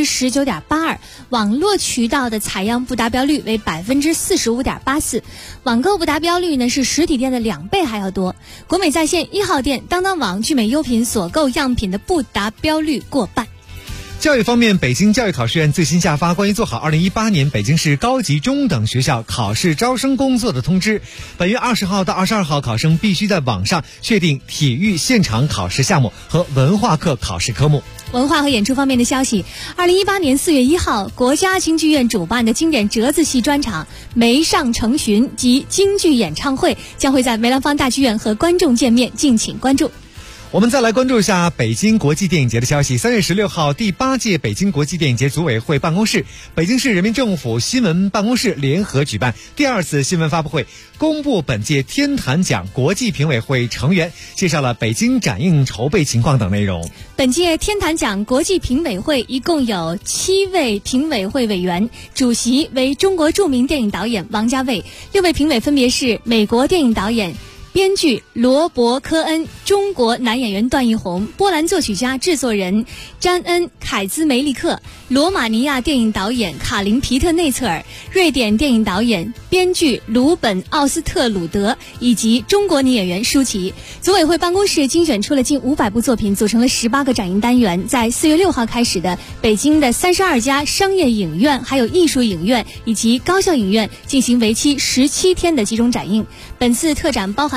19.82%，网络渠道的采样不达标率为45.84%，网购不达标率呢是实体店的2倍还要多。国美在线1号店、当当网、聚美优品所购样品的不达标率过半。 教育方面，北京教育考试院最新下发关于做好2018年北京市高级中等学校考试招生工作的通知。本月20号到22号，考生必须在网上确定体育现场考试项目和文化课考试科目。 文化和演出方面的消息，2018年4月1号，国家京剧院主办的经典折子戏专场《梅上成巡》及京剧演唱会将会在梅兰芳大剧院和观众见面，敬请关注。 我们再来关注一下北京国际电影节的消息。3月16号，第8届北京国际电影节组委会办公室、北京市人民政府新闻办公室联合举办第2次新闻发布会，公布本届天坛奖国际评委会成员，介绍了北京展映筹备情况等内容。 本届天坛奖国际评委会一共有7位评委会委员，主席为中国著名电影导演王家卫，6位评委分别是美国电影导演、编剧罗伯·科恩、中国男演员段奕宏、波兰作曲家、制作人詹恩·凯兹梅利克、罗马尼亚电影导演卡林·皮特内策尔、瑞典电影导演、编剧鲁本·奥斯特鲁德以及中国女演员舒淇。组委会办公室精选出了近500部作品，组成了18个展映单元，在4月6号开始的北京的32家商业影院、还有艺术影院以及高校影院进行为期17天的集中展映。本次特展包含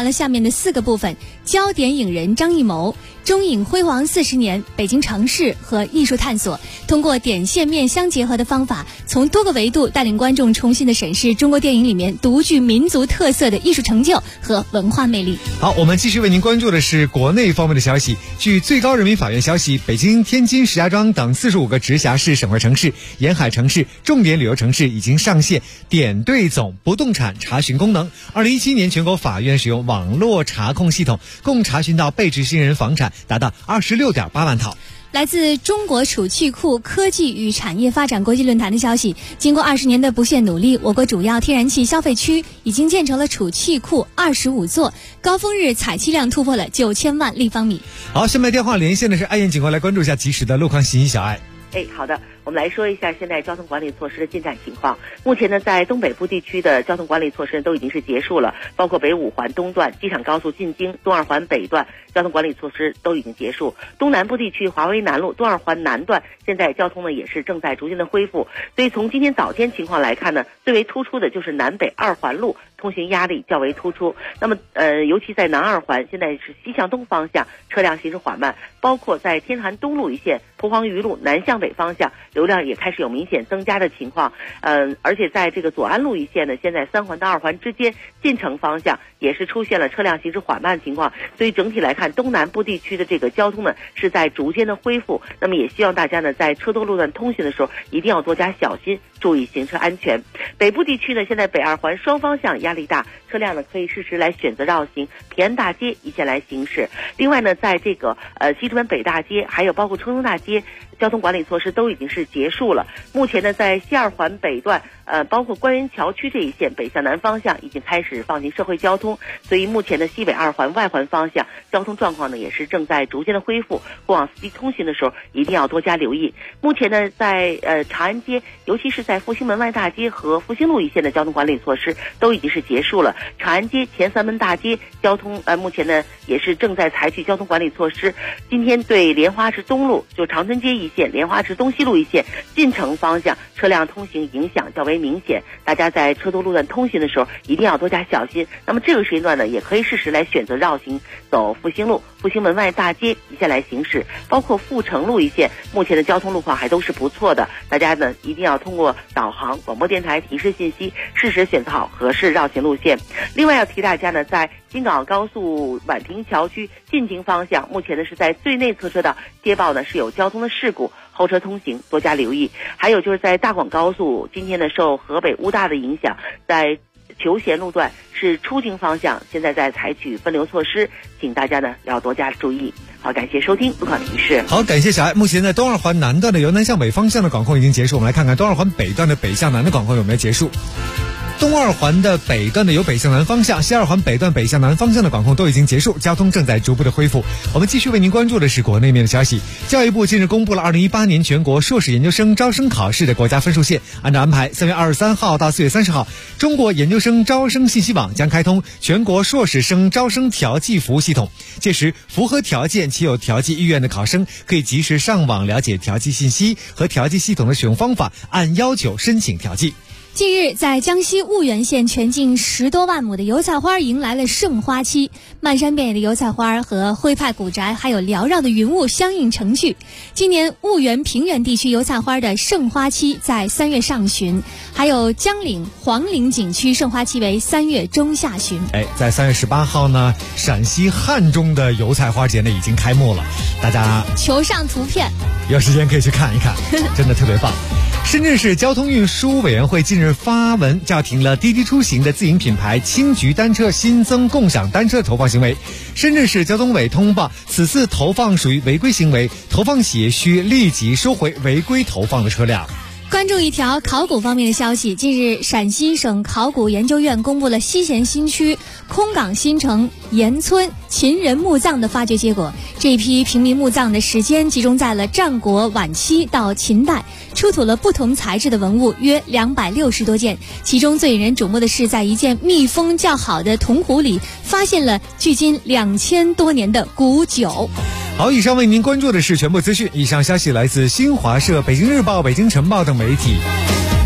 了下面的4个部分：焦点影人张艺谋，中影辉煌40年，北京城市和艺术探索，通过点线面相结合的方法，从多个维度带领观众重新的审视中国电影里面独具民族特色的艺术成就和文化魅力。 好，我们继续为您关注的是国内方面的消息。据最高人民法院消息，北京、天津、石家庄等45个直辖市、省会城市、沿海城市、重点旅游城市已经上线点对总不动产查询功能。2017年全国法院使用网络查控系统，共查询到被执行人房产达到26.8万套。 来自中国储气库科技与产业发展国际论坛的消息，经过20年的不懈努力，我国主要天然气消费区已经建成了储气库25座，高峰日采气量突破了9000万立方米。 好，下面电话连线的是爱燕警官，来关注一下及时的路况信息。小爱， 好的，我们来说一下现在交通管理措施的进展情况。目前呢，在东北部地区的交通管理措施都已经是结束了，包括北5环东段、机场高速进京、东2环北段交通管理措施都已经结束。东南部地区华为南路、东2环南段现在交通呢也是正在逐渐的恢复。所以从今天早间情况来看呢，最为突出的就是南北2环路通行压力较为突出。那么尤其在南2环，现在是西向东方向车辆行驶缓慢，包括在天坛东路一线、蒲黄榆路南向北方向流量也开始有明显增加的情况。而且在这个左安路一线呢，现在3环到2环之间进城方向也是出现了车辆行驶缓慢的情况。所以整体来看，东南部地区的这个交通呢是在逐渐的恢复。那么也希望大家呢在车多路段通行的时候一定要多加小心，注意行车安全。北部地区呢，现在北2环双方向压力大，车辆呢可以适时来选择绕行平安大街一线来行驶。另外呢，在这个西直门北大街还有包括春风大街交通管理措施都已经是结束了。目前呢，在西2环北段包括官园桥区这一线北向南方向已经开始放行社会交通，所以目前的西北2环外环方向交通状况呢也是正在逐渐的恢复，过往司机通行的时候一定要多加留意。目前呢，在长安街，尤其是在复兴门外大街和复兴路一线的交通管理措施都已经是结束了。长安街前3门大街交通目前呢也是正在采取交通管理措施。今天对莲花池东路就长春街一线、莲花池东西路一线进城方向车辆通行影响较为明显，大家在车多路段通行的时候一定要多加小心。那么这个时间段呢，也可以适时来选择绕行走复兴路、复兴门外大街一线来行驶，包括阜成路一线目前的交通路况还都是不错的，大家呢一定要通过导航、广播电台提示信息，适时选择好合适绕行路线。另外要提大家呢，在京港高速宛平桥区进京方向，目前呢是在最内侧车道接报呢是有交通的事故，后车通行多加留意。还有就是在大广高速，今天呢受河北乌大的影响，在求贤路段是出京方向，现在在采取分流措施，请大家呢要多加注意。好，感谢收听路况提示。 好，感谢小爱。目前在东2环南段的由南向北方向的管控已经结束，我们来看看东2环北段的北向南的管控有没有结束。东2环的北段的由北向南方向，西2环北段北向南方向的管控都已经结束，交通正在逐步的恢复。我们继续为您关注的是国内面的消息。教育部近日公布了2018年全国硕士研究生招生考试的国家分数线，按照安排，3月23号到4月30号，中国研究生招生信息网将开通全国硕士生招生调剂服务系统。届时，符合条件且有调剂意愿的考生可以及时上网了解调剂信息和调剂系统的使用方法，按要求申请调剂。 近日，在江西婺源县全境10多万亩的油菜花迎来了盛花期，漫山遍野的油菜花和徽派古宅还有缭绕的云雾相映成趣。今年婺源平原地区油菜花的盛花期在3月上旬，还有江岭、黄陵景区盛花期为3月中下旬。 在3月18号呢，陕西汉中的油菜花节呢已经开幕了，大家求上图片， 有时间可以去看一看，真的特别棒。深圳市交通运输委员会近日发文叫停了滴滴出行的自营品牌青桔单车新增共享单车投放行为。深圳市交通委通报，此次投放属于违规行为，投放企业需立即收回违规投放的车辆。 关注一条考古方面的消息，近日陕西省考古研究院公布了西咸新区空港新城盐村秦人墓葬的发掘结果。这一批平民墓葬的时间集中在了战国晚期到秦代，出土了不同材质的文物约260多件，其中最引人瞩目的是在一件密封较好的铜壶里发现了距今2000多年的古酒。 好，以上为您关注的是全部资讯。以上消息来自新华社、北京日报、北京晨报等媒体。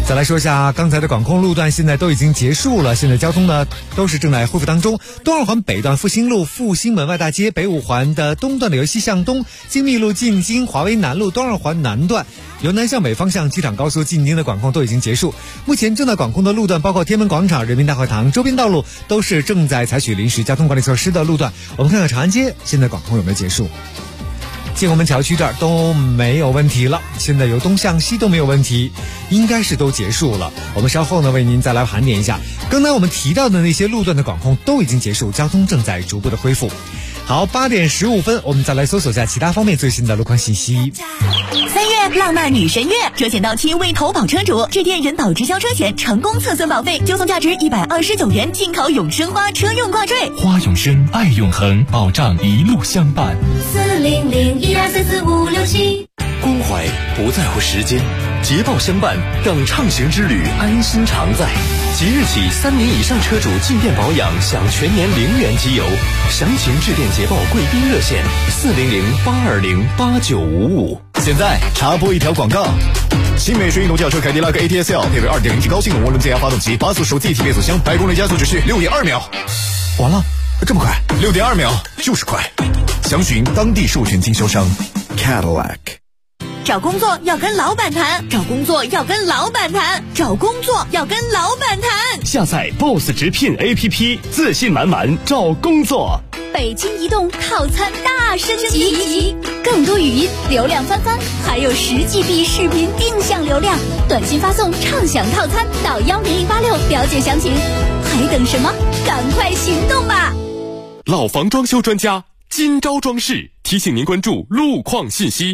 再来说一下刚才的管控路段，现在都已经结束了，现在交通呢都是正在恢复当中。东二环北段复兴路复兴门外大街，北五环的东段的由西向东，精密路进京华威南路东二环南段由南向北方向机场高速进京的管控都已经结束。目前正在管控的路段包括天安门广场、人民大会堂周边道路，都是正在采取临时交通管理措施的路段。我们看看长安街现在管控有没有结束。建国门桥区这儿都没有问题了，现在由东向西都没有问题，应该是都结束了。我们稍后呢为您再来盘点一下刚才我们提到的那些路段的管控都已经结束，交通正在逐步的恢复。好，8点15分，我们再来搜索一下其他方面最新的路况信息。 3月浪漫女神月，车险到期为投保车主致电人保直销车险成功测算保费，就送价值129元进口永生花车用挂坠。 花永生，爱永恒，保障一路相伴。 400-1244-567。 关怀不在乎时间，捷豹相伴，让畅行之旅安心常在。即日起，3年以上车主进店保养享全年0元机油，详情致电捷豹贵宾热线400-820-8955。 现在插播一条广告。新美式运动轿车凯迪拉克 ATS-L 配备 2.0T 高性能涡轮增压发动机，8速手自一体变速箱，100公里加速只需6.2秒。完了，这么快？6.2秒就是快。详询当地授权经销商 Cadillac。 找工作要跟老板谈，找工作要跟老板谈，找工作要跟老板谈。 下载 BOSS 直聘 APP， 自信满满找工作。 北京移动套餐大升级，更多语音流量翻番，还有10GB 视频定向流量，短信发送畅享套餐到10086了解详情。还等什么？赶快行动吧！ 老房装修专家金招装饰提醒您关注路况信息。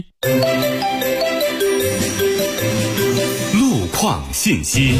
路况信息。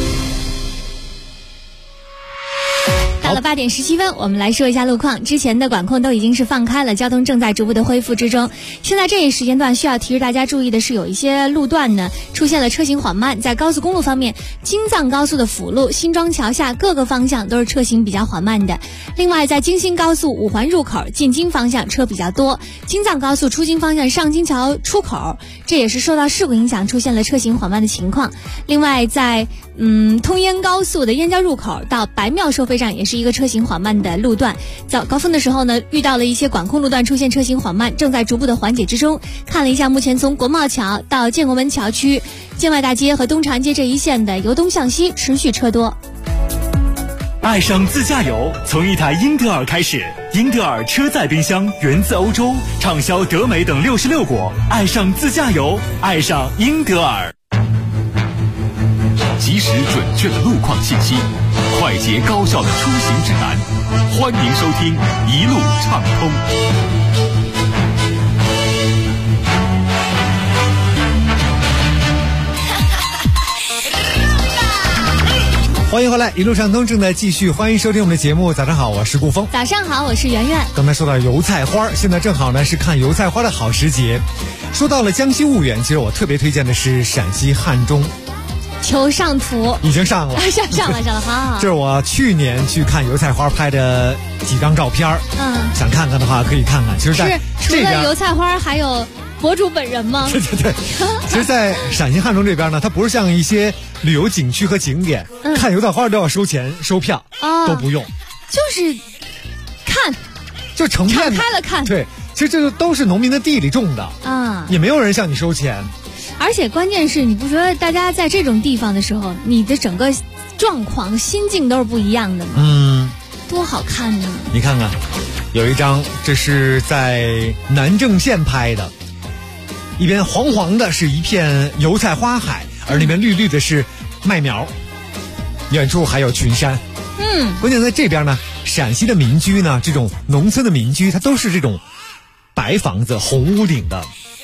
到了8点17分，我们来说一下路况。之前的管控都已经是放开了，交通正在逐步的恢复之中。现在这一时间段需要提示大家注意的是，有一些路段呢出现了车行缓慢。在高速公路方面，京藏高速的辅路、新庄桥下各个方向都是车行比较缓慢的。另外，在京新高速5环入口进京方向车比较多，京藏高速出京方向上京桥出口，这也是受到事故影响出现了车行缓慢的情况。另外，在通燕高速的燕郊入口到白庙收费站也是一个车行缓慢的路段，早高峰的时候呢，遇到了一些管控路段出现车行缓慢，正在逐步的缓解之中。看了一下，目前从国贸桥到建国门桥区、建外大街和东长安街这一线的由东向西持续车多。 爱上自驾游，从一台英德尔开始。英德尔车载冰箱源自欧洲，畅销德美等66国。爱上自驾游，爱上英德尔。 及时准确的路况信息，快捷高效的出行指南，欢迎收听一路畅通。 欢迎回来，一路畅通正在继续，欢迎收听我们的节目。早上好，我是顾峰。 早上好，我是圆圆。 刚才说到油菜花，现在正好呢是看油菜花的好时节。说到了江西婺源，其实我特别推荐的是陕西汉中。 求上图已经上了， 上了，好。 这是我去年去看油菜花拍的几张照片，想看看的话可以看看。其实在除了油菜花，还有博主本人吗？ 对。其实，在陕西汉中这边呢，它不是像一些旅游景区和景点，看油菜花都要收钱收票，都不用， 就是看， 就成片敞开了看。 对，其实这都是农民的地里种的也没有人向你收钱。 而且关键是，你不说大家在这种地方的时候，你的整个状况、心境都是不一样的嘛。多好看呢！ 你看看，有一张，这是在南郑县拍的，一边黄黄的是一片油菜花海，而那边绿绿的是麦苗，远处还有群山。关键在这边呢，陕西的民居呢，这种农村的民居，它都是这种白房子、红屋顶的。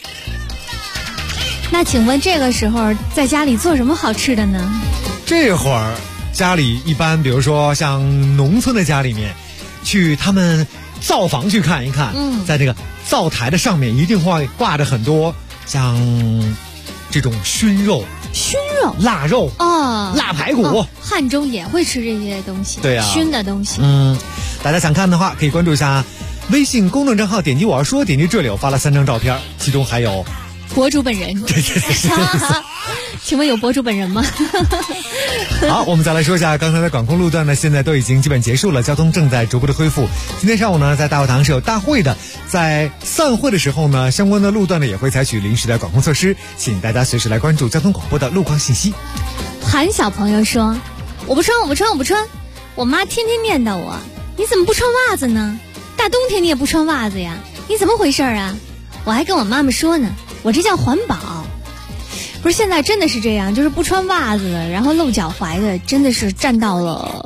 那请问这个时候在家里做什么好吃的呢？ 这会儿家里一般，比如说像农村的家里面，去他们灶房去看一看，在这个灶台的上面一定会挂着很多像这种熏肉、腊肉腊排骨。 汉中也会吃这些东西， 对啊， 熏的东西。 大家想看的话，可以关注一下微信公众账号，点击我要说，点击这里我发了3张照片，其中还有博主本人。请问有博主本人吗？ 好，我们再来说一下刚才的管控路段呢，现在都已经基本结束了，交通正在逐步的恢复。今天上午呢，在大会堂是有大会的，在散会的时候呢，相关的路段呢也会采取临时的管控措施，请大家随时来关注交通广播的路况信息。 韩小朋友说：“我不穿，我妈天天念叨我，你怎么不穿袜子呢？大冬天你也不穿袜子呀，你怎么回事啊？”我还跟我妈妈说呢，我这叫环保。不是，现在真的是这样，就是不穿袜子的，然后露脚踝的，真的是占到了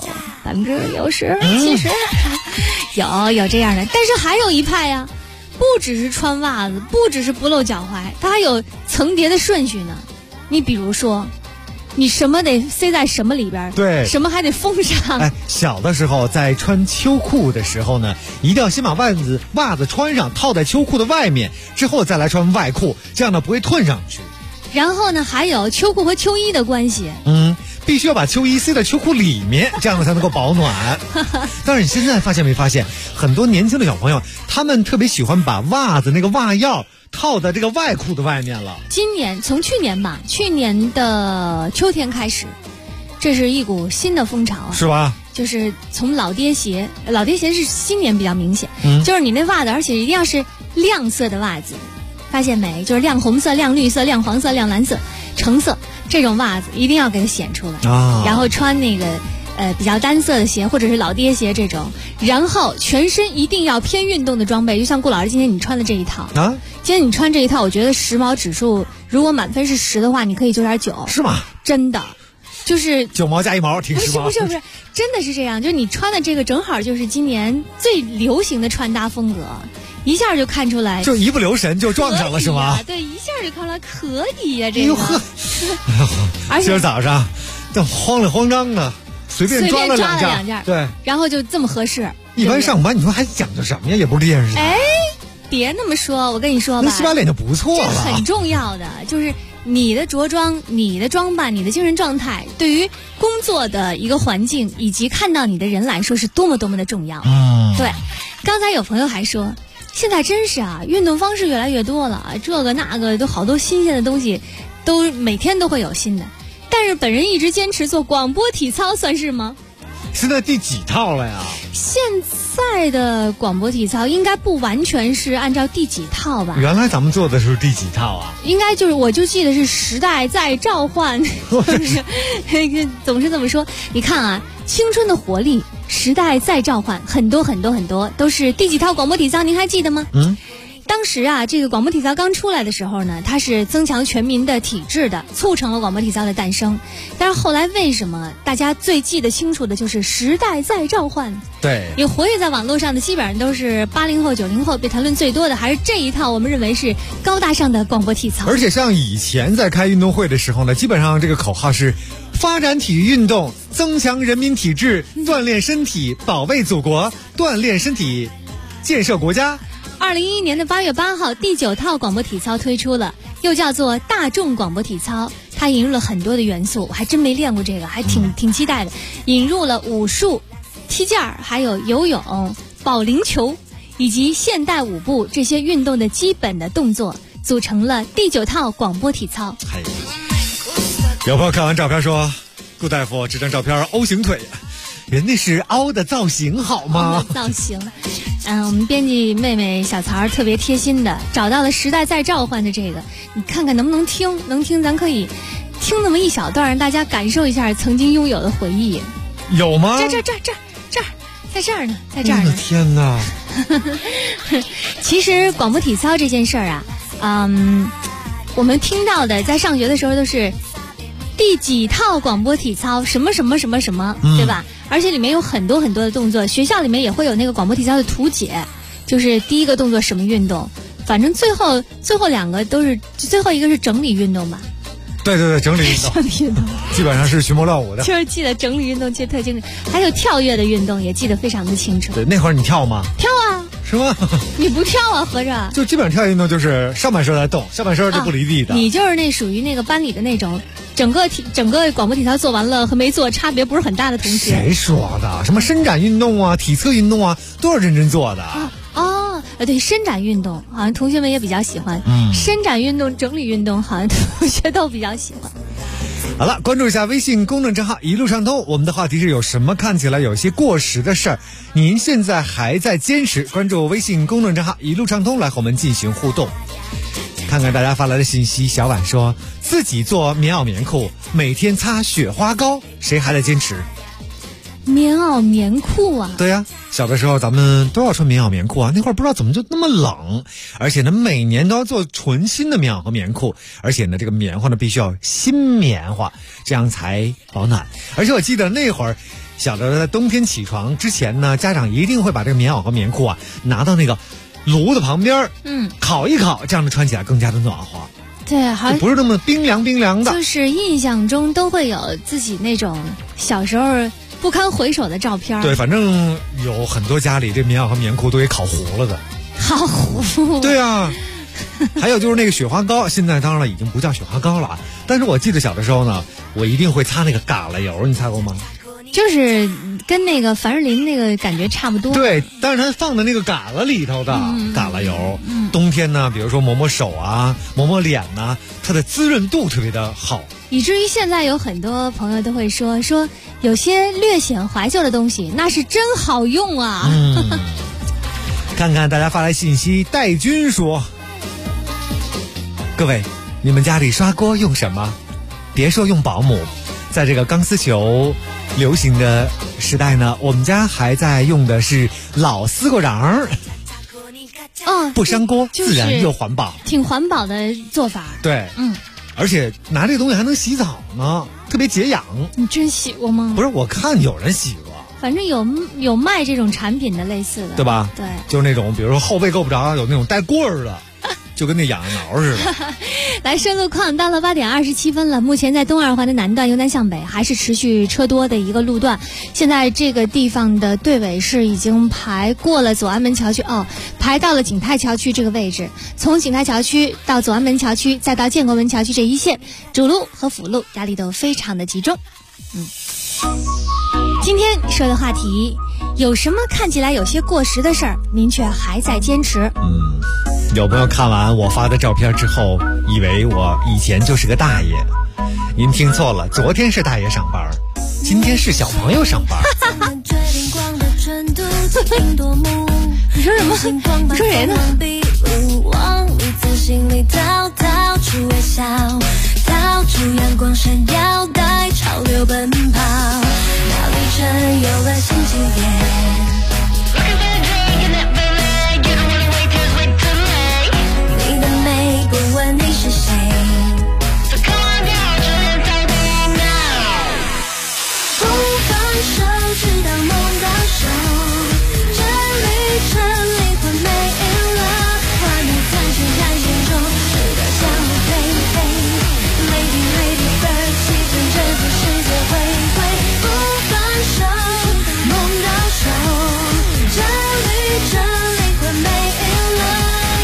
60%、70%，有这样的。但是还有一派呀，不只是穿袜子，不只是不露脚踝，它还有层叠的顺序呢。你比如说，你什么得塞在什么里边， 对， 什么还得封上。 小的时候在穿秋裤的时候呢，一定要先把袜子穿上，套在秋裤的外面，之后再来穿外裤，这样呢不会褪上去。 然后呢，还有秋裤和秋衣的关系。 必须要把秋衣塞在秋裤里面，这样呢才能够保暖。但是你现在发现没发现，很多年轻的小朋友，他们特别喜欢把袜子那个袜药套在这个外裤的外面了。 从去年的秋天开始，这是一股新的风潮， 是吧？ 就是从老爹鞋是今年比较明显，就是你那袜子，而且一定要是亮色的袜子。发现没？就是亮红色、亮绿色、亮黄色、亮蓝色、橙色这种袜子一定要给它显出来，然后穿那个比较单色的鞋或者是老爹鞋这种，然后全身一定要偏运动的装备，就像顾老师今天你穿的这一套今天你穿这一套，我觉得时髦指数如果满分是10的话，你可以9.9。 是吗？ 真的。就是 9毛加1毛，挺时髦。 不是，真的是这样。就是你穿的这个正好就是今年最流行的穿搭风格，一下就看出来， 就一不留神就撞上了，是吗？ 对，一下就看出来可以呀，这个。而且今儿早上，这慌里慌张的，随便抓了两件，对， 然后就这么合适。 一般上班你说还讲究什么呀？也不是这件事情。 别那么说，我跟你说吧， 那洗把脸就不错了。 这很重要的就是你的着装、你的装扮、你的精神状态，对于工作的一个环境以及看到你的人来说是多么多么的重要。对，刚才有朋友还说，现在真是运动方式越来越多了，这个那个都好多新鲜的东西，都每天都会有新的。但是本人一直坚持做广播体操，算是吗？ 现在第几套了呀？ 现在的广播体操应该不完全是按照第几套吧？ 原来咱们做的是第几套啊？ 应该就是，我就记得是时代在召唤，总是这么说。你看青春的活力，时代在召唤，很多很多很多都是第几套广播体操？您还记得吗？当时这个广播体操刚出来的时候呢，它是增强全民的体质的，促成了广播体操的诞生。但是后来为什么大家最记得清楚的就是时代在召唤？ 对， 你活跃在网络上的基本上都是80后、90后，被谈论最多的还是这一套，我们认为是高大上的广播体操。 而且像以前在开运动会的时候呢，基本上这个口号是发展体育运动，增强人民体质，锻炼身体，保卫祖国，锻炼身体，建设国家。 2011年的8月8号，第9套广播体操推出了，又叫做大众广播体操。它引入了很多的元素，我还真没练过这个，还挺期待的。引入了武术、踢毽儿，还有游泳、保龄球以及现代舞步这些运动的基本的动作，组成了第9套广播体操。 有朋友看完照片说，顾大夫这张照片 O 型腿，人家是凹的造型好吗？ 造型。我们编辑妹妹小曹特别贴心的找到了时代在召唤的这个，你看看能不能听，能听咱可以听那么一小段，让大家感受一下曾经拥有的回忆。 有吗？ 这儿，在这儿呢，在这儿呢。 天哪！ 其实广播体操这件事儿我们听到的在上学的时候都是第几套广播体操，什么什么什么什么，对吧？而且里面有很多很多的动作，学校里面也会有那个广播体操的图解，就是第一个动作什么运动，反正最后2个都是，最后一个是整理运动吧。 对，整理运动基本上是群魔乱舞的， 就是记得整理运动记得特清楚，还有跳跃的运动也记得非常的清楚。 对，那会儿你跳吗？ 跳啊。 是吗？ 你不跳啊，合着？ 就基本上跳运动就是上半身在动，下半身就不离地的。 你就是那属于那个班里的那种，整个广播体操做完了和没做差别不是很大的同学。 谁说的？什么伸展运动啊、体侧运动啊，都是认真做的。 对，伸展运动好像同学们也比较喜欢。伸展运动、整理运动好像同学都比较喜欢。 好了，关注一下微信公众账号一路畅通，我们的话题是有什么看起来有些过时的事儿，您现在还在坚持？关注微信公众账号一路畅通来和我们进行互动。看看大家发来的信息，小婉说自己做棉袄棉裤，每天擦雪花膏，谁还在坚持？ 棉袄棉裤啊？ 对呀，小的时候咱们都要穿棉袄棉裤啊，那会儿不知道怎么就那么冷，而且呢每年都要做纯新的棉袄和棉裤，而且呢这个棉花呢必须要新棉花，这样才保暖。而且我记得那会儿小的在冬天起床之前呢，家长一定会把这个棉袄和棉裤啊拿到那个炉子旁边，烤一烤，这样的穿起来更加的暖和。 对，好像不是那么冰凉的。 就是印象中都会有自己那种小时候不堪回首的照片。 对，反正有很多家里这棉袄和棉裤都给烤糊了的。 烤糊？ 对啊。还有就是那个雪花膏，现在当然了已经不叫雪花膏了，但是我记得小的时候呢，我一定会擦那个嘎啦油，你擦过吗？ 就是跟那个凡士林那个感觉差不多。 对，但是它放的那个嘎啦里头的嘎啦油，冬天呢比如说抹手啊，抹脸啊，它的滋润度特别的好， 以至于现在有很多朋友都会说有些略显怀旧的东西那是真好用啊。 看看大家发来信息，戴军说，各位你们家里刷锅用什么？别说用保姆，在这个钢丝球流行的时代呢，我们家还在用的是老丝瓜瓤，不伤锅，自然又环保， 挺环保的做法。 对，而且拿这个东西还能洗澡呢，特别解痒。 你真洗过吗？ 不是，我看有人洗过， 反正有卖这种产品的类似的， 对吧？ 对， 就是那种比如说后背够不着，有那种带棍儿的。就跟那痒痒挠似的。 来深路况到了8点27分了，目前在东二环的南段由南向北还是持续车多的一个路段，现在这个地方的队尾是已经排过了左安门桥区，排到了景泰桥区这个位置，从景泰桥区到左安门桥区再到建国门桥区这一线，主路和辅路压力都非常的集中。今天说的话题，有什么看起来有些过时的事儿，您却还在坚持？ 有朋友看完我发的照片之后，以为我以前就是个大爷。您听错了，昨天是大爷上班，今天是小朋友上班。 你说什么？你说谁呢？ 逃出阳光闪耀，带潮流奔跑，哪里曾有了新起点。你的美不问你是谁，不放手直到梦到手，这旅程灵魂没影了，画面探寻探险中，直到向我飞飞。Lady bird， 席卷征服世界回归，不放手梦到手，这旅程灵魂没影了。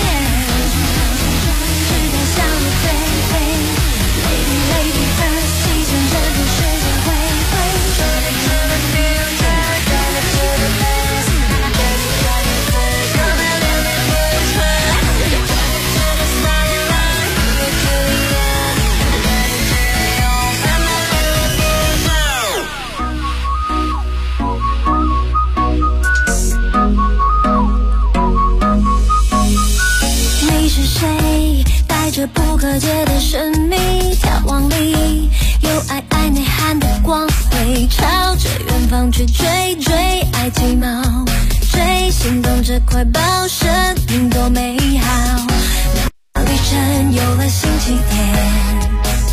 这不可解的神秘，眺望里有爱爱内涵的光辉，朝着远方去追追，爱鸡毛追，心动着快跑，生命多美好，旅程有了新起点。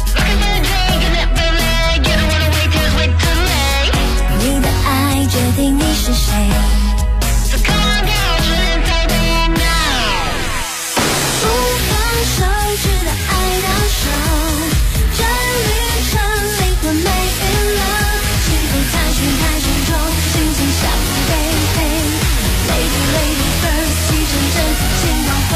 你的爱决定你是谁。Lady bird， 骑乘征服前往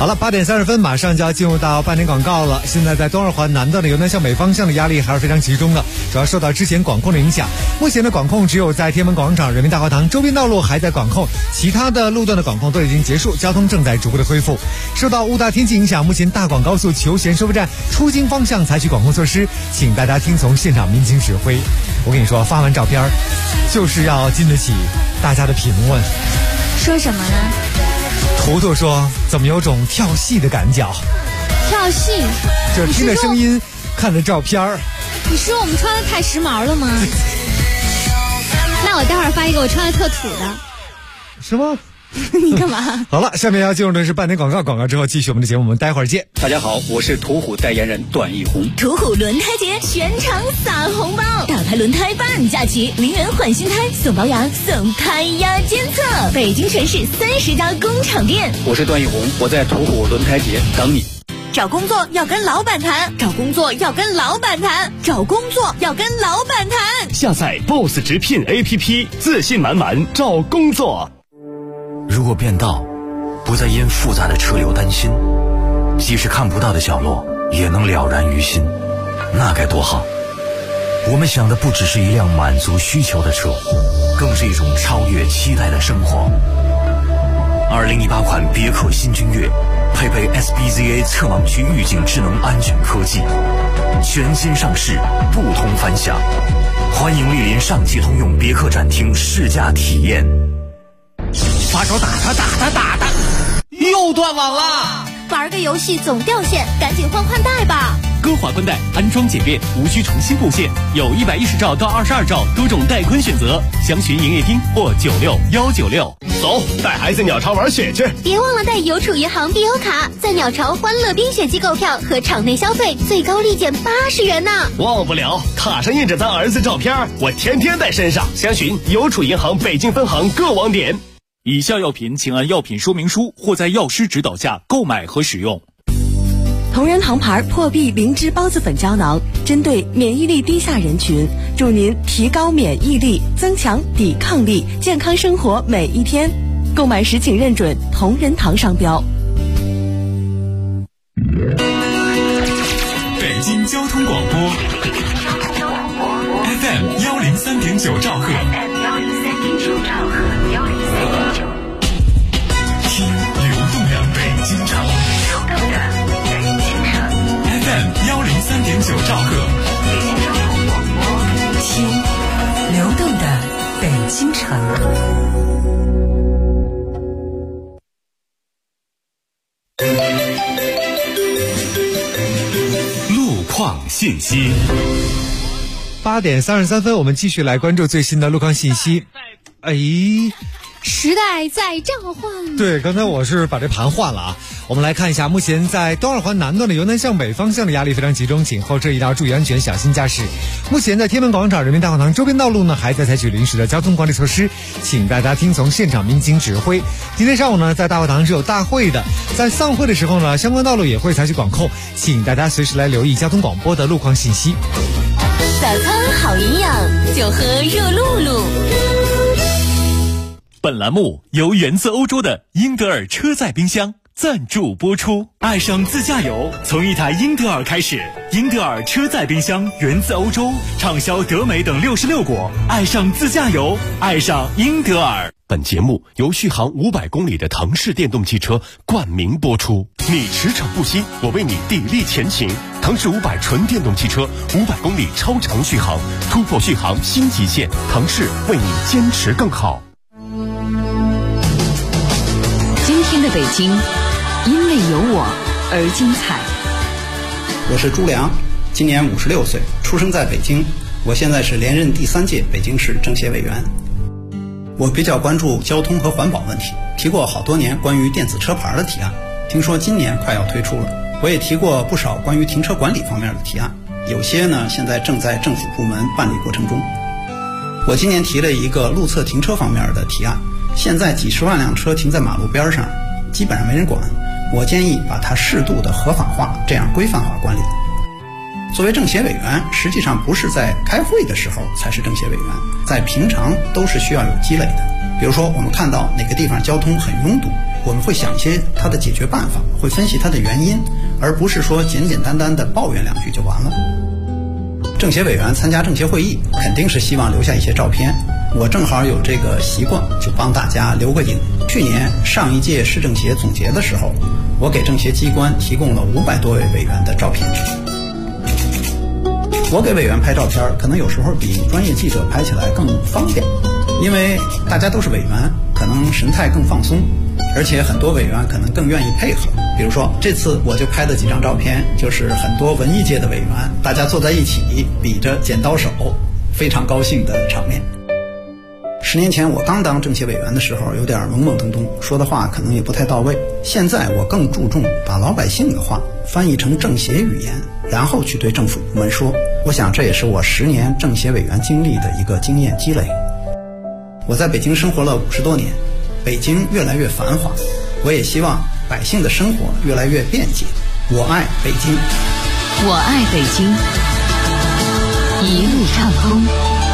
好了，8点30分，马上就要进入到半点广告了。现在在东二环南段的由南向北方向的压力还是非常集中的，主要受到之前管控的影响。目前的管控只有在天安门广场、人民大会堂周边道路还在管控，其他的路段的管控都已经结束，交通正在逐步的恢复。受到雾大天气影响，目前大广高速求贤收费站出京方向采取管控措施，请大家听从现场民警指挥。我跟你说，发完照片就是要经得起大家的评论。 说什么呢？ 图图说怎么有种跳戏的感觉？ 跳戏？ 就听着声音，看着照片。 你说我们穿的太时髦了吗？那我待会儿发一个我穿的特土的。 是吗？ 你干嘛？ 好了，下面要进入的是半点广告，广告之后继续我们的节目，我们待会儿见。 大家好，我是途虎代言人段奕宏。 途虎轮胎节全场撒红包，大牌轮胎半价起，0元换新胎，送保养，送胎压监测。北京全市30家工厂店。 我是段奕宏，我在途虎轮胎节等你。 找工作要跟老板谈，找工作要跟老板谈，找工作要跟老板谈。 下载 BOSS 直聘 APP， 自信满满找工作。 如果变道，不再因复杂的车流担心，即使看不到的角落也能了然于心，那该多好。我们想的不只是一辆满足需求的车，更是一种超越期待的生活。2018款别克新君越配备 SBZA 侧盲区预警智能安全科技，全新上市，不同凡响。欢迎莅临上汽通用别克展厅试驾体验。 把手打他，又断网了。 玩个游戏总掉线，赶紧换宽带吧。 歌华宽带安装简便，无需重新布线，有110兆到22兆多种带宽选择，详询营业厅或96196。 走，带孩子鸟巢玩雪去。 别忘了带邮储银行必游卡，在鸟巢欢乐冰雪季购票和场内消费最高立减80元呢。 忘不了，卡上印着咱儿子照片，我天天带身上。详询邮储银行北京分行各网点。 以下药品请按药品说明书或在药师指导下购买和使用。 同仁堂牌破壁灵芝孢子粉胶囊，针对免疫力低下人群，助您提高免疫力，增强抵抗力，健康生活每一天。购买时请认准同仁堂商标。 北京交通广播 FM 103.9兆赫。听流动的北京城。FM 103.9兆赫。 听流动的北京城。 路况信息。 8点33分，我们继续来关注最新的路况信息。 时代在召唤。 对，刚才我是把这盘换了啊。我们来看一下，目前在东二环南段的由南向北方向的压力非常集中，请后车一定要注意安全，小心驾驶。目前在天安门广场、人民大会堂周边道路呢，还在采取临时的交通管理措施，请大家听从现场民警指挥。今天上午呢，在大会堂是有大会的，在散会的时候呢，相关道路也会采取管控，请大家随时来留意交通广播的路况信息。 早餐好营养，就喝热露露。 本栏目由源自欧洲的英德尔车载冰箱赞助播出。爱上自驾游，从一台英德尔开始。英德尔车载冰箱源自欧洲，畅销德美等66国。爱上自驾游，爱上英德尔。 本节目由续航500公里的腾势电动汽车冠名播出。你驰骋不息，我为你砥砺前行。腾势500纯电动汽车，500公里超长续航，突破续航新极限。腾势为你坚持更好。 今天的北京，因为有我而精彩。 我是朱良，今年56岁，出生在北京。我现在是连任第3届北京市政协委员。我比较关注交通和环保问题，提过好多年关于电子车牌的提案，听说今年快要推出了。我也提过不少关于停车管理方面的提案，有些呢现在正在政府部门办理过程中。我今年提了一个路侧停车方面的提案，现在几十万辆车停在马路边上，基本上没人管。我建议把它适度的合法化，这样规范化管理。作为政协委员，实际上不是在开会的时候才是政协委员，在平常都是需要有积累的。比如说我们看到哪个地方交通很拥堵， 我们会想一些它的解决办法，会分析它的原因，而不是说简简单单的抱怨两句就完了。政协委员参加政协会议，肯定是希望留下一些照片。我正好有这个习惯，就帮大家留个影。去年上一届市政协总结的时候，我给政协机关提供了500多位委员的照片。我给委员拍照片，可能有时候比专业记者拍起来更方便，因为大家都是委员，可能神态更放松，而且很多委员可能更愿意配合。比如说这次我就拍的几张照片，就是很多文艺界的委员，大家坐在一起比着剪刀手，非常高兴的场面。10年前我刚当政协委员的时候，有点懵懵懂懂，说的话可能也不太到位。现在我更注重把老百姓的话翻译成政协语言，然后去对政府部门说。我想这也是我10年政协委员经历的一个经验积累。我在北京生活了50多年，北京越来越繁华，我也希望百姓的生活越来越便捷。我爱北京， 我爱北京，一路畅通。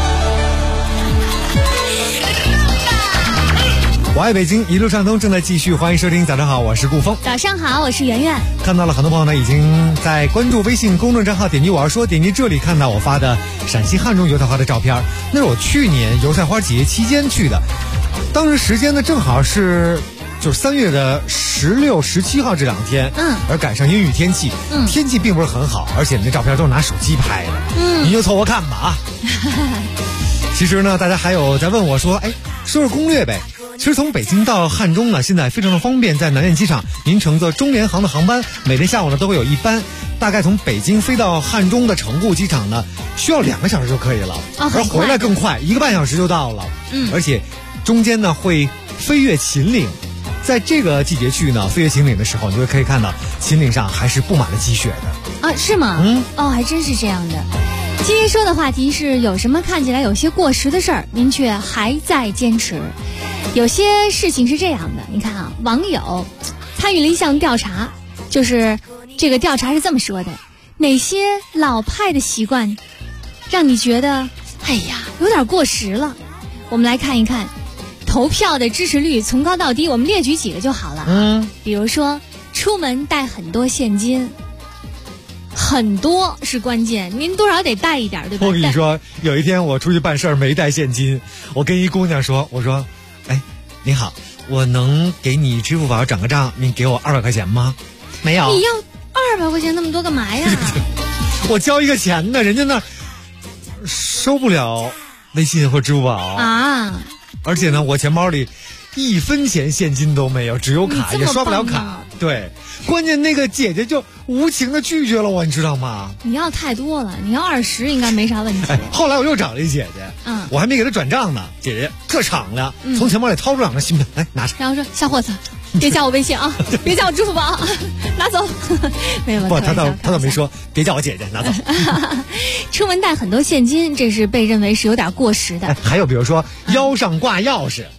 我爱北京，一路畅通正在继续，欢迎收听。早上好，我是顾峰。 早上好，我是圆圆。 看到了很多朋友呢，已经在关注微信公众账号，点击我要说，点击这里看到我发的陕西汉中油菜花的照片。那是我去年油菜花节期间去的，当时时间呢正好是就是3月的16、17号这2天，而赶上阴雨天气，天气并不是很好，而且那照片都是拿手机拍的，您就凑合看吧啊。其实呢，大家还有在问我说，说说攻略呗。其实从北京到汉中呢，现在非常的方便，在南苑机场，您乘坐中联航的航班，每天下午呢都会有一班，大概从北京飞到汉中的成固机场呢，需要2个小时就可以了，而回来更快，1个半小时就到了。而且中间呢会飞越秦岭，在这个季节去呢，飞越秦岭的时候，你就可以看到秦岭上还是布满了积雪的啊？是吗？还真是这样的。今天说的话题是有什么看起来有些过时的事儿，您却还在坚持。有些事情是这样的，你看啊，网友参与了一项调查，就是这个调查是这么说的：哪些老派的习惯让你觉得有点过时了？我们来看一看投票的支持率从高到低，我们列举几个就好了。比如说出门带很多现金，很多是关键，您多少得带一点，对吧？ 我跟你说，有一天我出去办事儿没带现金，我跟一姑娘说，我说您好，我能给你支付宝转个账，您给我200块钱吗？没有。 你要200块钱那么多干嘛呀？ 我交一个钱呢，人家那收不了微信或支付宝啊。而且呢，我钱包里1分钱现金都没有，只有卡，也刷不了卡。对，关键那个姐姐就无情的拒绝了我，你知道吗？ 你要太多了，你要20应该没啥问题。 后来我又找了一姐姐，我还没给她转账呢，姐姐特敞亮，从钱包里掏出2个新币来拿着， 然后说小伙子，别加我微信啊，别加我支付宝，拿走。没有， 不，他倒没说别叫我姐姐，拿走。 出门带很多现金，这是被认为是有点过时的。 还有比如说腰上挂钥匙。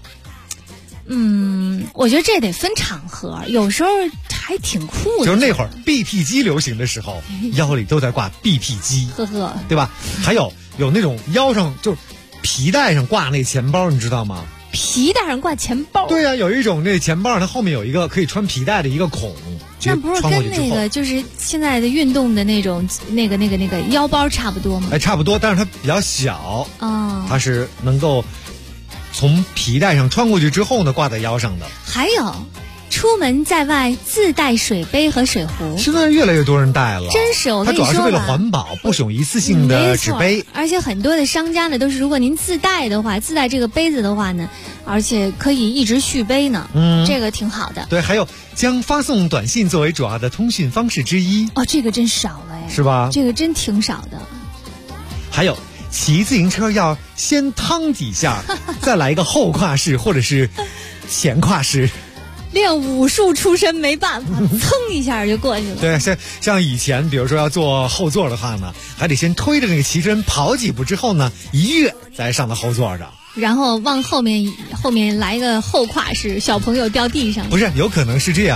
我觉得这得分场合，有时候还挺酷的。 就是那会儿 BP 机流行的时候，腰里都在挂 BP 机，对吧？还有那种腰上就是皮带上挂那钱包，你知道吗？ 皮带上挂钱包？对呀，有一种那钱包，它后面有一个可以穿皮带的一个孔。 那不是跟那个就是现在的运动的那种那个腰包差不多吗？ 差不多，但是它比较小它是能够从皮带上穿过去之后呢，挂在腰上的。 还有出门在外自带水杯和水壶， 现在越来越多人带了， 真是我跟你说， 它主要是为了环保，不使用一次性的纸杯。 而且很多的商家呢都是，如果您自带这个杯子的话呢，而且可以一直续杯呢，这个挺好的。 对，还有将发送短信作为主要的通讯方式之一。 这个真少了是吧？ 这个真挺少的。 还有骑自行车要先趟几下，再来一个后跨式或者是前跨式。 练武术出身没办法，蹭一下就过去了。 对，像以前，比如说要坐后座的话呢，还得先推着那个骑车人跑几步之后呢，一跃再上到后座上， 然后往后面来一个后跨式，小朋友掉地上。 不是，有可能是这样。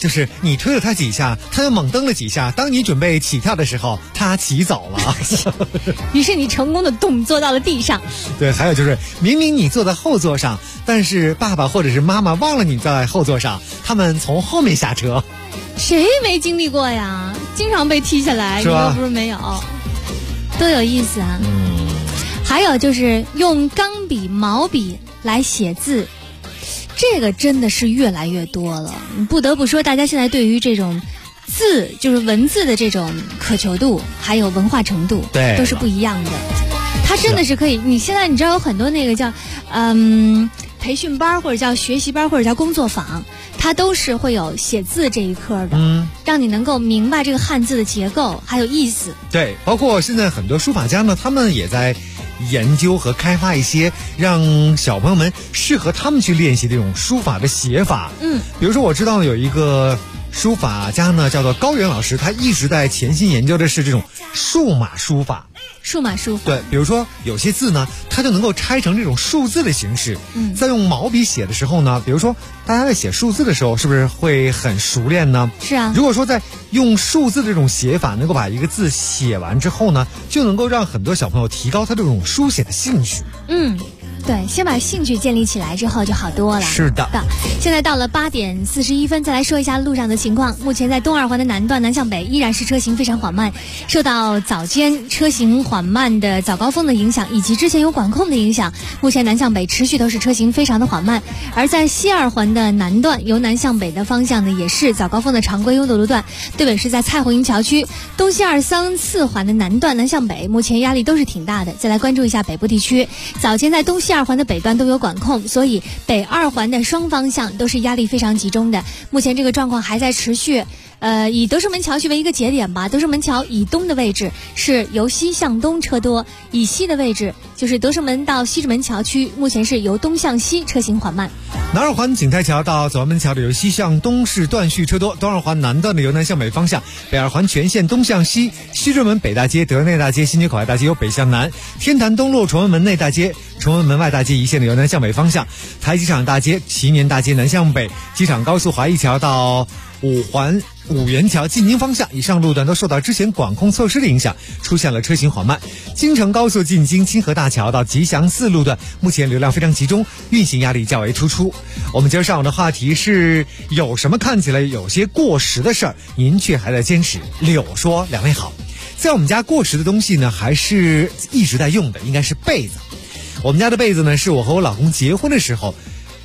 就是你推了他几下，他又猛蹬了几下，当你准备起跳的时候，他骑走了。 于是你成功的动坐到了地上。 对，还有就是明明你坐在后座上，但是爸爸或者是妈妈忘了你在后座上，他们从后面下车。 谁没经历过呀？经常被踢下来， 是吧？ 你又不是没有，多有意思啊！还有就是用钢笔、毛笔来写字，这个真的是越来越多了。不得不说，大家现在对于这种字，就是文字的这种渴求度，还有文化程度， 对， 都是不一样的。它真的是可以，你现在你知道有很多那个叫培训班或者叫学习班或者叫工作坊，它都是会有写字这一课的，让你能够明白这个汉字的结构还有意思。 对，包括现在很多书法家呢，他们也在研究和开发一些让小朋友们适合他们去练习的这种书法的写法。比如说我知道有一个书法家呢，叫做高原老师，他一直在潜心研究的是这种数码书法。 数码书法， 对，比如说有些字呢，它就能够拆成这种数字的形式。在用毛笔写的时候呢，比如说大家在写数字的时候，是不是会很熟练呢？ 是啊。 如果说在用数字的这种写法，能够把一个字写完之后呢，就能够让很多小朋友提高他这种书写的兴趣。 对，先把兴趣建立起来之后就好多了。 是的。 现在到了8点41分，再来说一下路上的情况。目前在东二环的南段南向北依然是车行非常缓慢，受到早间车行缓慢的早高峰的影响，以及之前有管控的影响，目前南向北持续都是车行非常的缓慢。而在西二环的南段，由南向北的方向呢，也是早高峰的常规拥堵路段，对北是在蔡胡营桥区。东西2、3、4环的南段南向北，目前压力都是挺大的。再来关注一下北部地区，早间在东西2环的北段都有管控，所以北2环的双方向都是压力非常集中的。目前这个状况还在持续。以德胜门桥区为一个节点吧，德胜门桥以东的位置是由西向东车多，以西的位置就是德胜门到西直门桥区，目前是由东向西车行缓慢。 南二环景泰桥到左安门桥的由西向东是断续车多，东二环南段的由南向北方向，北二环全线东向西，西直门北大街、德内大街、新街口外大街由北向南，天坛东路崇文门内大街、崇文门外大街一线的由南向北方向，台机场大街、祈年大街南向北，机场高速华谊桥到五元桥进京方向以上路段都受到之前管控措施的影响，出现了车行缓慢。京承高速进京清河大桥到吉祥寺路段目前流量非常集中，运行压力较为突出。我们今儿上午的话题是有什么看起来有些过时的事儿，您却还在坚持。柳说两位好，在我们家过时的东西呢，还是一直在用的，应该是被子。我们家的被子呢，是我和我老公结婚的时候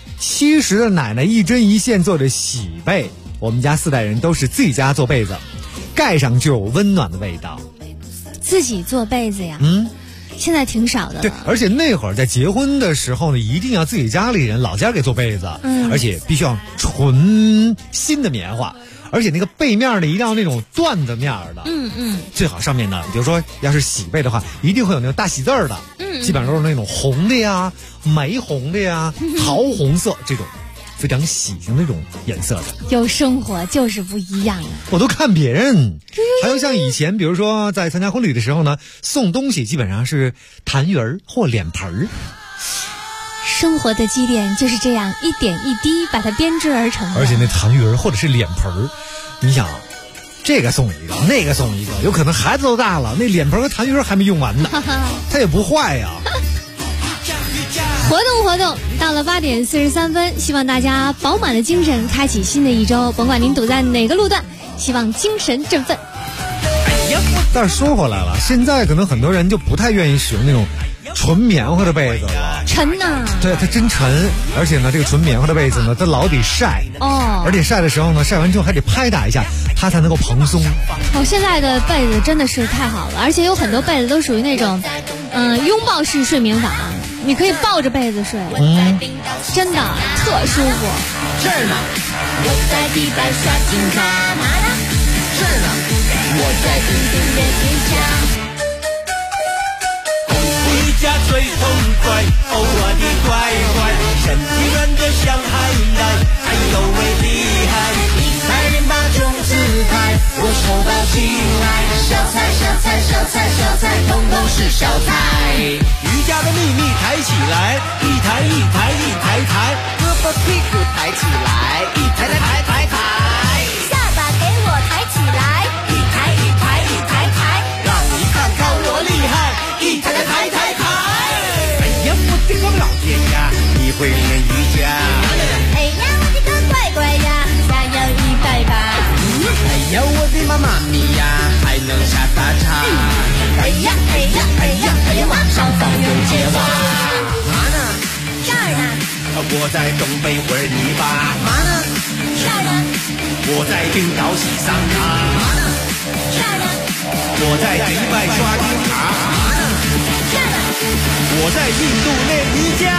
70的奶奶一针一线做的喜被，我们家4代人都是自己家做被子，盖上就有温暖的味道。 自己做被子呀？现在挺少的了。 对，而且那会儿在结婚的时候呢，一定要自己家里人老家给做被子，而且必须要纯新的棉花，而且那个被面呢一定要那种缎的面的，最好上面呢，比如说要是喜被的话，一定会有那种大喜字的，基本上都是那种红的呀、玫红的呀、桃红色这种。非常喜庆的那种颜色的， 有生活就是不一样啊！ 我都看别人，还有像以前，比如说在参加婚礼的时候呢，送东西基本上是痰盂儿或脸盆儿。 生活的积淀就是这样一点一滴把它编织而成的。 而且那痰盂儿或者是脸盆儿，你想，这个送一个，那个送一个，有可能孩子都大了，那脸盆和痰盂儿还没用完呢，它也不坏呀。 活动到了8点43分，希望大家饱满的精神开启新的一周，甭管您堵在哪个路段，希望精神振奋。 但是说回来了，现在可能很多人就不太愿意使用那种纯棉花的被子了， 沉呐。 对，它真沉，而且呢，这个纯棉花的被子呢，它老得晒而且晒的时候呢，晒完之后还得拍打一下，它才能够蓬松。 现在的被子真的是太好了，而且有很多被子都属于那种拥抱式睡眠法，你可以抱着被子睡，真的特舒服。 这儿呢，我在地板刷金卡，这儿呢，我在冰冰的脸颊。回家最痛快，哦我的乖乖，身体软得像海带，哎呦喂厉害！100人把种子开，我手到擒来，小菜小菜小菜小菜，统统是小菜。瑜伽的秘密抬起来，一抬一抬一抬抬，胳膊屁股抬起来，一抬抬抬抬抬。 会练瑜伽。 哎呀，我的个乖乖呀，下腰180。 哎呀，我的妈妈咪呀，还能下大茶。 哎呀哎呀哎呀哎呀，往上放有结娃。 妈呢？ 这儿呢？ 我在东北玩泥巴。 妈呢？这儿呢？ 我在冰岛洗桑拿。 妈呢？这儿呢？ 我在迪拜刷金卡。 妈呢？这儿呢？ 我在印度练瑜伽。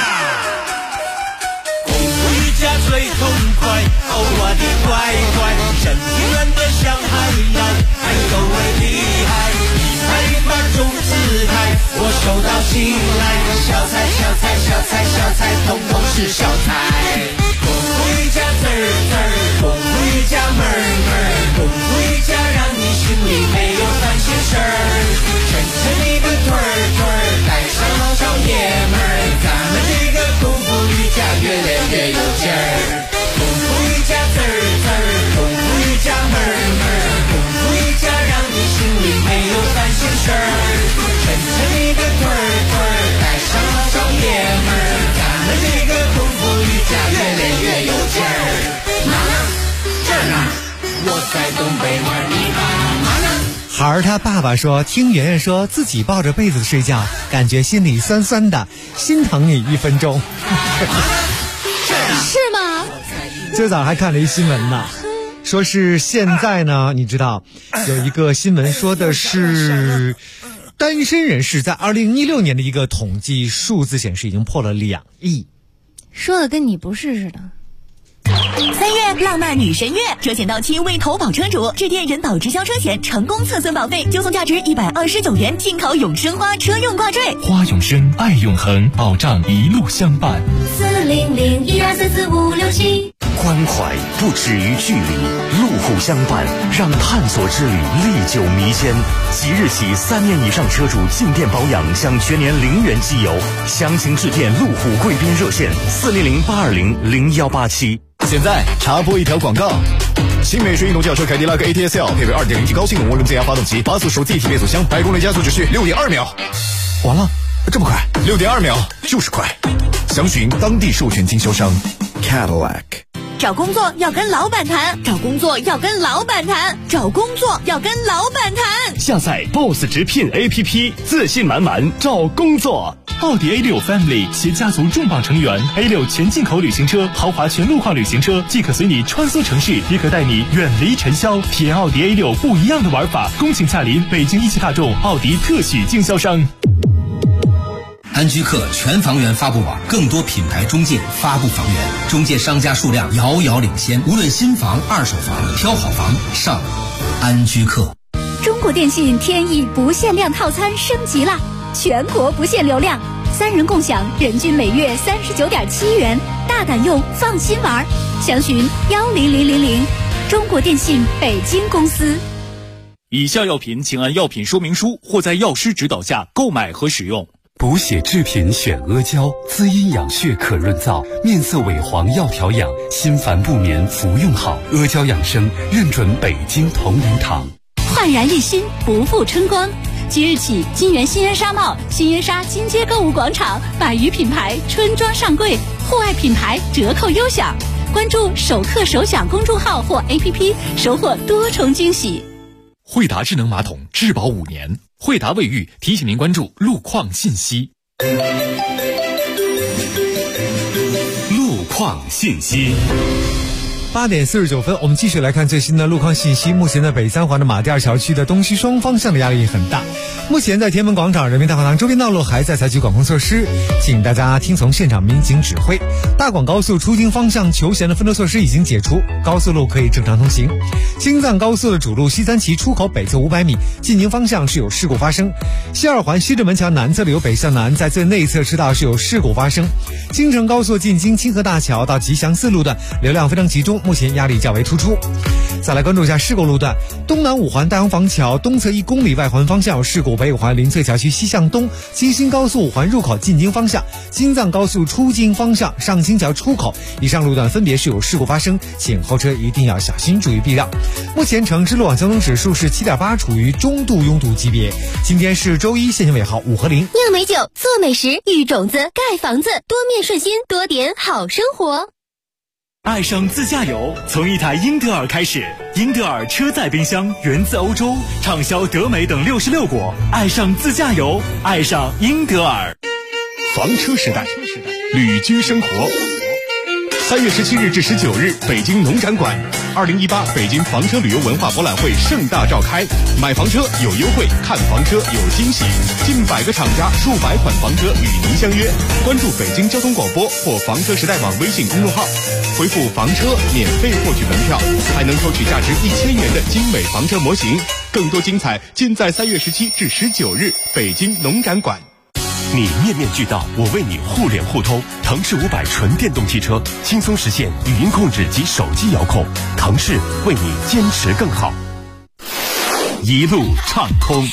功夫瑜伽最痛快，哦我的乖乖，身体软得像海洋，还有为厉害，一拍一拍中姿态，我手到擒来，小菜小菜小菜小菜，统统是小菜。功夫瑜伽滋儿滋儿，功夫瑜伽门儿门儿，功夫瑜伽让你心里没有烦心事儿，抻抻你个腿儿腿儿，带上老少爷们儿，咱们这个功夫瑜伽越练越有劲儿。功夫瑜伽滋儿滋儿，功夫瑜伽门儿门儿，功夫瑜伽让你心里没有烦心事儿，抻抻你个腿儿腿儿，带上老少爷们儿，咱们这个功夫瑜伽越练越有劲儿。哪呢？这儿呢？我在东北玩泥巴。哪呢？ 孩儿他爸爸说，听圆圆说自己抱着被子睡觉，感觉心里酸酸的，心疼你1分钟。 是吗？ 今早还看了一新闻呢，说是现在呢，你知道有一个新闻说的是单身人士在2016年的一个统计数字显示已经破了2亿， 说的跟你不是似的。 3月浪漫女神月，车险到期为投保车主致电人保直销车险成功测算保费，就送价值129元进口永生花车用挂坠。 花永生，爱永恒，保障一路相伴。 400-1234567。 关怀不止于距离，路虎相伴，让探索之旅历久弥坚。即日起3年以上车主进店保养享全年0元机油，详情致电路虎贵宾热线400-820-0187。 现在插播一条广告。新美式运动轿车凯迪拉克 ATS-L 配备 2.0T 高性能涡轮增压发动机，8速手自一体变速箱，100公里加速只需6.2秒。完了，这么快？6.2秒就是快。详询当地授权经销商 Cadillac。 找工作要跟老板谈，找工作要跟老板谈，找工作要跟老板谈。 下载 BOSS 直聘 APP， 自信满满找工作。 奥迪 A6 Family 携家族重磅成员 A6 全进口旅行车、豪华全路况旅行车，既可随你穿梭城市，也可带你远离尘嚣，体验奥迪 A6 不一样的玩法。恭请洽临北京一汽大众奥迪特许经销商。 安居客全房源发布网，更多品牌中介发布房源，中介商家数量遥遥领先。无论新房、二手房，挑好房上安居客。 中国电信天翼不限量套餐升级了，全国不限流量，3人共享，人均每月39.7元，大胆用，放心玩。详询10000，中国电信北京公司。 以下药品请按药品说明书或在药师指导下购买和使用。 补血制品选阿胶，滋阴养血可润燥，面色萎黄要调养，心烦不眠服用好。阿胶养生认准北京同仁堂。 焕然一新，不负春光。即日起，金源新源纱帽、新源纱金街购物广场100余品牌春装上柜，户外品牌折扣优享。关注首客首享公众号或 APP， 收获多重惊喜。 惠达智能马桶质保5年，惠达卫浴提醒您关注路况信息。 路况信息。 8点49分，我们继续来看最新的路况信息。目前在北三环的马甸桥区的东西双方向的压力很大。目前在天安门广场、人民大会堂周边道路还在采取管控措施，请大家听从现场民警指挥。大广高速出京方向求贤的分流措施已经解除，高速路可以正常通行。京藏高速的主路西三旗出口北侧500米进京方向是有事故发生。西二环西直门桥南侧的由北向南在最内侧车道是有事故发生。京承高速进京清河大桥到吉祥寺路段流量非常集中， 目前压力较为突出。再来关注一下事故路段，东南五环大洋坊桥东侧1公里外环方向有事故，北五环林翠桥区西向东，京新高速五环入口进京方向，京藏高速出京方向上清桥出口，以上路段分别是有事故发生，请后车一定要小心注意避让。目前城市路网交通指数是7.8，处于中度拥堵级别。今天是周一，限行尾号5和0。 酿美酒，做美食，育种子，盖房子，多面顺心，多点好生活。 爱上自驾游，从一台英特尔开始。英特尔车载冰箱源自欧洲，畅销德美等66国。爱上自驾游，爱上英特尔。 房车时代，旅居生活。3月17日至19日，北京农展馆，2018北京房车旅游文化博览会盛大召开。买房车有优惠，看房车有惊喜，近100个厂家，数百款房车与您相约。关注北京交通广播或房车时代网微信公众号，回复房车免费获取门票，还能抽取价值1000元的精美房车模型。更多精彩尽在3月17至19日北京农展馆。 你面面俱到，我为你互联互通。腾势500纯电动汽车，轻松实现语音控制及手机遥控。腾势为你坚持更好。一路畅通，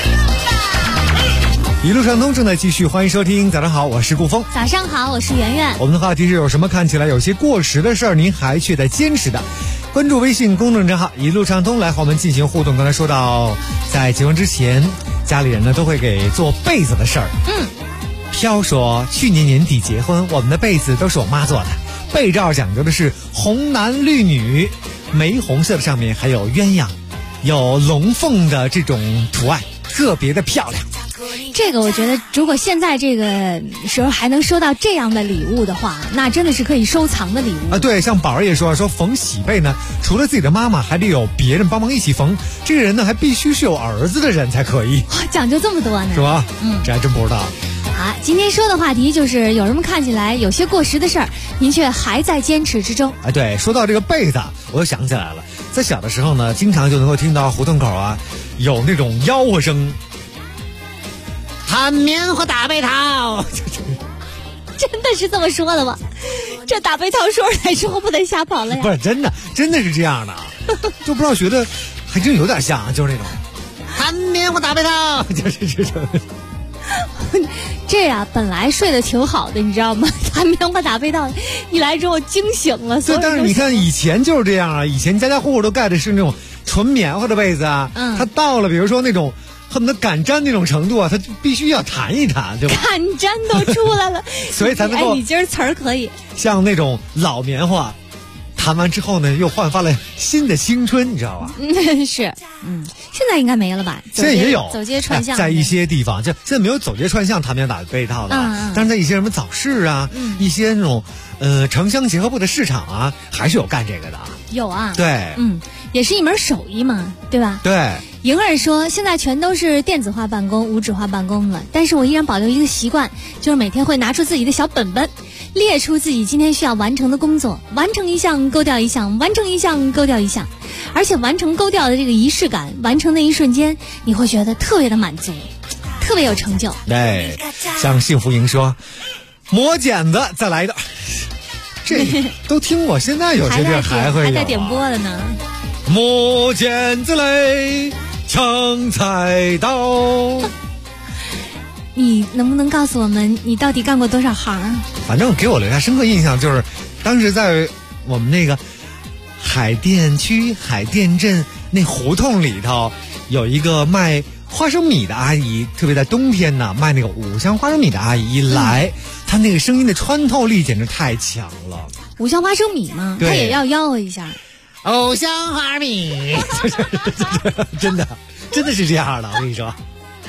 一路畅通正在继续，欢迎收听。早上好，我是顾峰。 早上好，我是圆圆。 我们的话题是有什么看起来有些过时的事儿，您还却在坚持的？关注微信公众账号一路畅通来和我们进行互动。刚才说到，在结婚之前，家里人呢都会给做被子的事儿。飘说去年年底结婚，我们的被子都是我妈做的，被罩讲究的是红男绿女，玫红色的上面还有鸳鸯，有龙凤的这种图案，特别的漂亮。 这个我觉得，如果现在这个时候还能收到这样的礼物的话，那真的是可以收藏的礼物啊！对，像宝儿也说缝喜被呢，除了自己的妈妈，还得有别人帮忙一起缝。这个人呢，还必须是有儿子的人才可以。 哇，讲究这么多呢， 是吧？这还真不知道。 好，今天说的话题就是有什么看起来有些过时的事儿，您却还在坚持之中。 哎，对，说到这个被子，我又想起来了，在小的时候呢，经常就能够听到胡同口啊，有那种吆喝声。弹棉花打被套， 真的是这么说的吗？这打被套说出来之后不得吓跑了呀？ 不是真的是这样的，都不知道觉得还真有点像，就是那种弹棉花打被套，就是这种。 这呀，本来睡得挺好的，你知道吗？弹棉花打被套，一来之后惊醒了。 对，但是你看以前就是这样啊，以前家家户户都盖的是那种纯棉花的被子啊，它到了比如说那种。恨不得敢粘那种程度啊，它必须要弹一弹，对吧？ 敢粘都出来了， 所以才能够。 你今儿词儿可以。 像那种老棉花，弹完之后呢，又焕发了新的青春，你知道吧？ 是，现在应该没了吧？ 现在也有走街串巷， 在一些地方，就现在没有走街串巷弹棉打被套的了，但是在一些什么早市啊，一些那种城乡结合部的市场啊，还是有干这个的。 有啊， 对， 也是一门手艺嘛，对吧？ 对。 莹儿说现在全都是电子化办公、无纸化办公了，但是我依然保留一个习惯，就是每天会拿出自己的小本本，列出自己今天需要完成的工作，完成一项勾掉一项，完成一项勾掉一项，而且完成勾掉的这个仪式感，完成那一瞬间你会觉得特别的满足，特别有成就。 对，像幸福莹说磨剪子再来一段，这都听过，现在有些地儿还会有， 还在点播的呢。 磨剪子嘞，抢菜刀。 你能不能告诉我们，你到底干过多少行？ 反正给我留下深刻印象，就是当时在我们那个海淀区海淀镇那胡同里头，有一个卖花生米的阿姨，特别在冬天呢，卖那个五香花生米的阿姨一来，她那个声音的穿透力简直太强了。 五香花生米吗？她也要吆喝一下。 藕香花米，真的是这样的，我跟你说。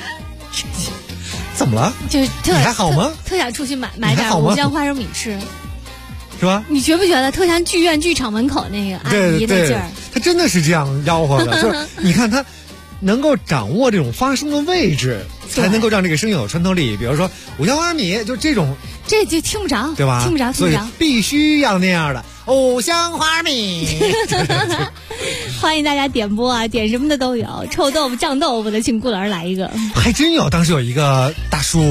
怎么了？ 就你还好吗？ 特想出去买点五香花生米吃， 是吧？ 你觉不觉得特像剧院剧场门口那个阿姨的劲儿？ 他真的是这样吆喝的，就是你看他能够掌握这种发声的位置，才能够让这个声音有穿透力。比如说五香花生米，就这种， 这就听不着， 对吧？ 听不着， 所以必须要那样的五香花米。 欢迎大家点播啊，点什么的都有，臭豆腐、酱豆腐的，请顾老师来一个。 还真有，当时有一个大叔，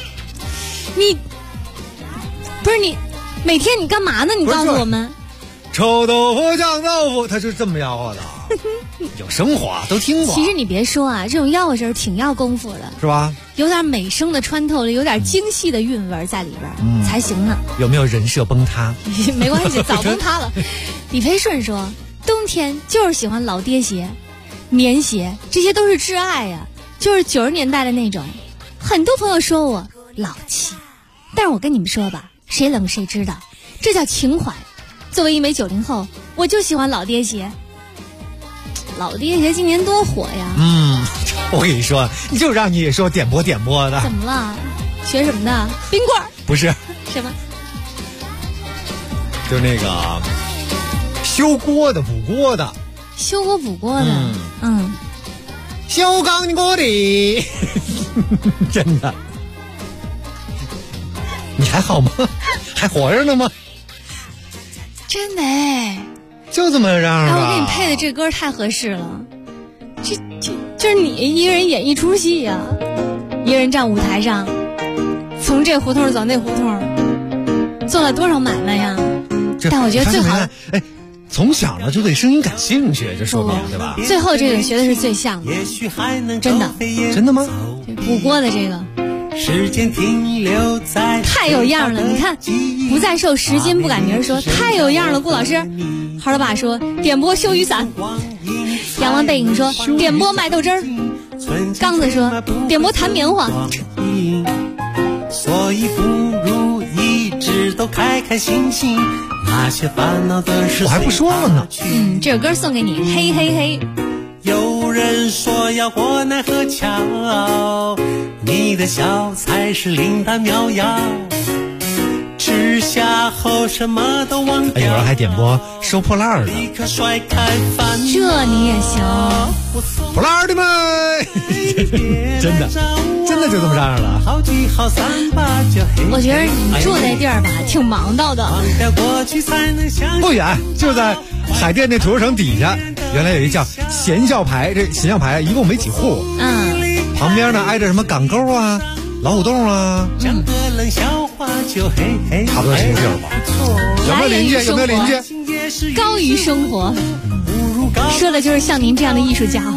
你不是你每天你干嘛呢？你告诉我们。 臭豆腐酱豆腐，他是这么吆喝的。有生活都听过。 其实你别说啊，这种吆喝声挺要功夫的， 是吧？ 有点美声的穿透了，有点精细的韵味在里边，才行呢。 有没有人设崩塌？ 没关系，早崩塌了。李培顺说，冬天就是喜欢老爹鞋、棉鞋，这些都是挚爱呀，就是90年代的那种。很多朋友说我老气，但是我跟你们说吧，谁冷谁知道，这叫情怀。作为一枚90后，我就喜欢老爹鞋。老爹鞋今年多火呀！ 我跟你说，你就让你也说点播的。 怎么了？学什么的？冰棍？ 不是。 什么？ 就那个修锅的、补锅的。 修锅补锅的。 修钢锅的。真的。你还好吗？还活着呢吗？ 真的哎。 就这么样啊！ 我给你配的这歌太合适了，就是你一个人演一出戏呀，一个人站舞台上，从这胡同走那胡同，做了多少买卖呀？但我觉得最好， 从小呢就对声音感兴趣，这说明对吧？ 最后这个学的是最像的，真的吗？ 补锅的这个。 时间停留在太有样了，你看不再受时间不改名说太有样了。顾老师，好了吧说点播修雨伞，阳光背影说点播麦豆汁儿，刚子说点播弹棉花， 所以不如一直都开开心心，那些烦恼的事我还不说了呢。 这首歌送给你，嘿嘿嘿。 有人说要过奈何桥，你的笑才是灵丹妙药，吃下后什么都忘掉。 有人还点播收破烂的， 这你也行？ 破烂的吗？真的就这么这样了。 我觉得你住那地儿吧，挺忙到的。 不远，就在海淀那土豆城底下，原来有一叫贤孝牌，这贤孝牌一共没几户。旁边呢挨着什么港沟啊、老虎洞啊，差不多这些地儿吧。有没有邻居？ 高于生活，说的就是像您这样的艺术家。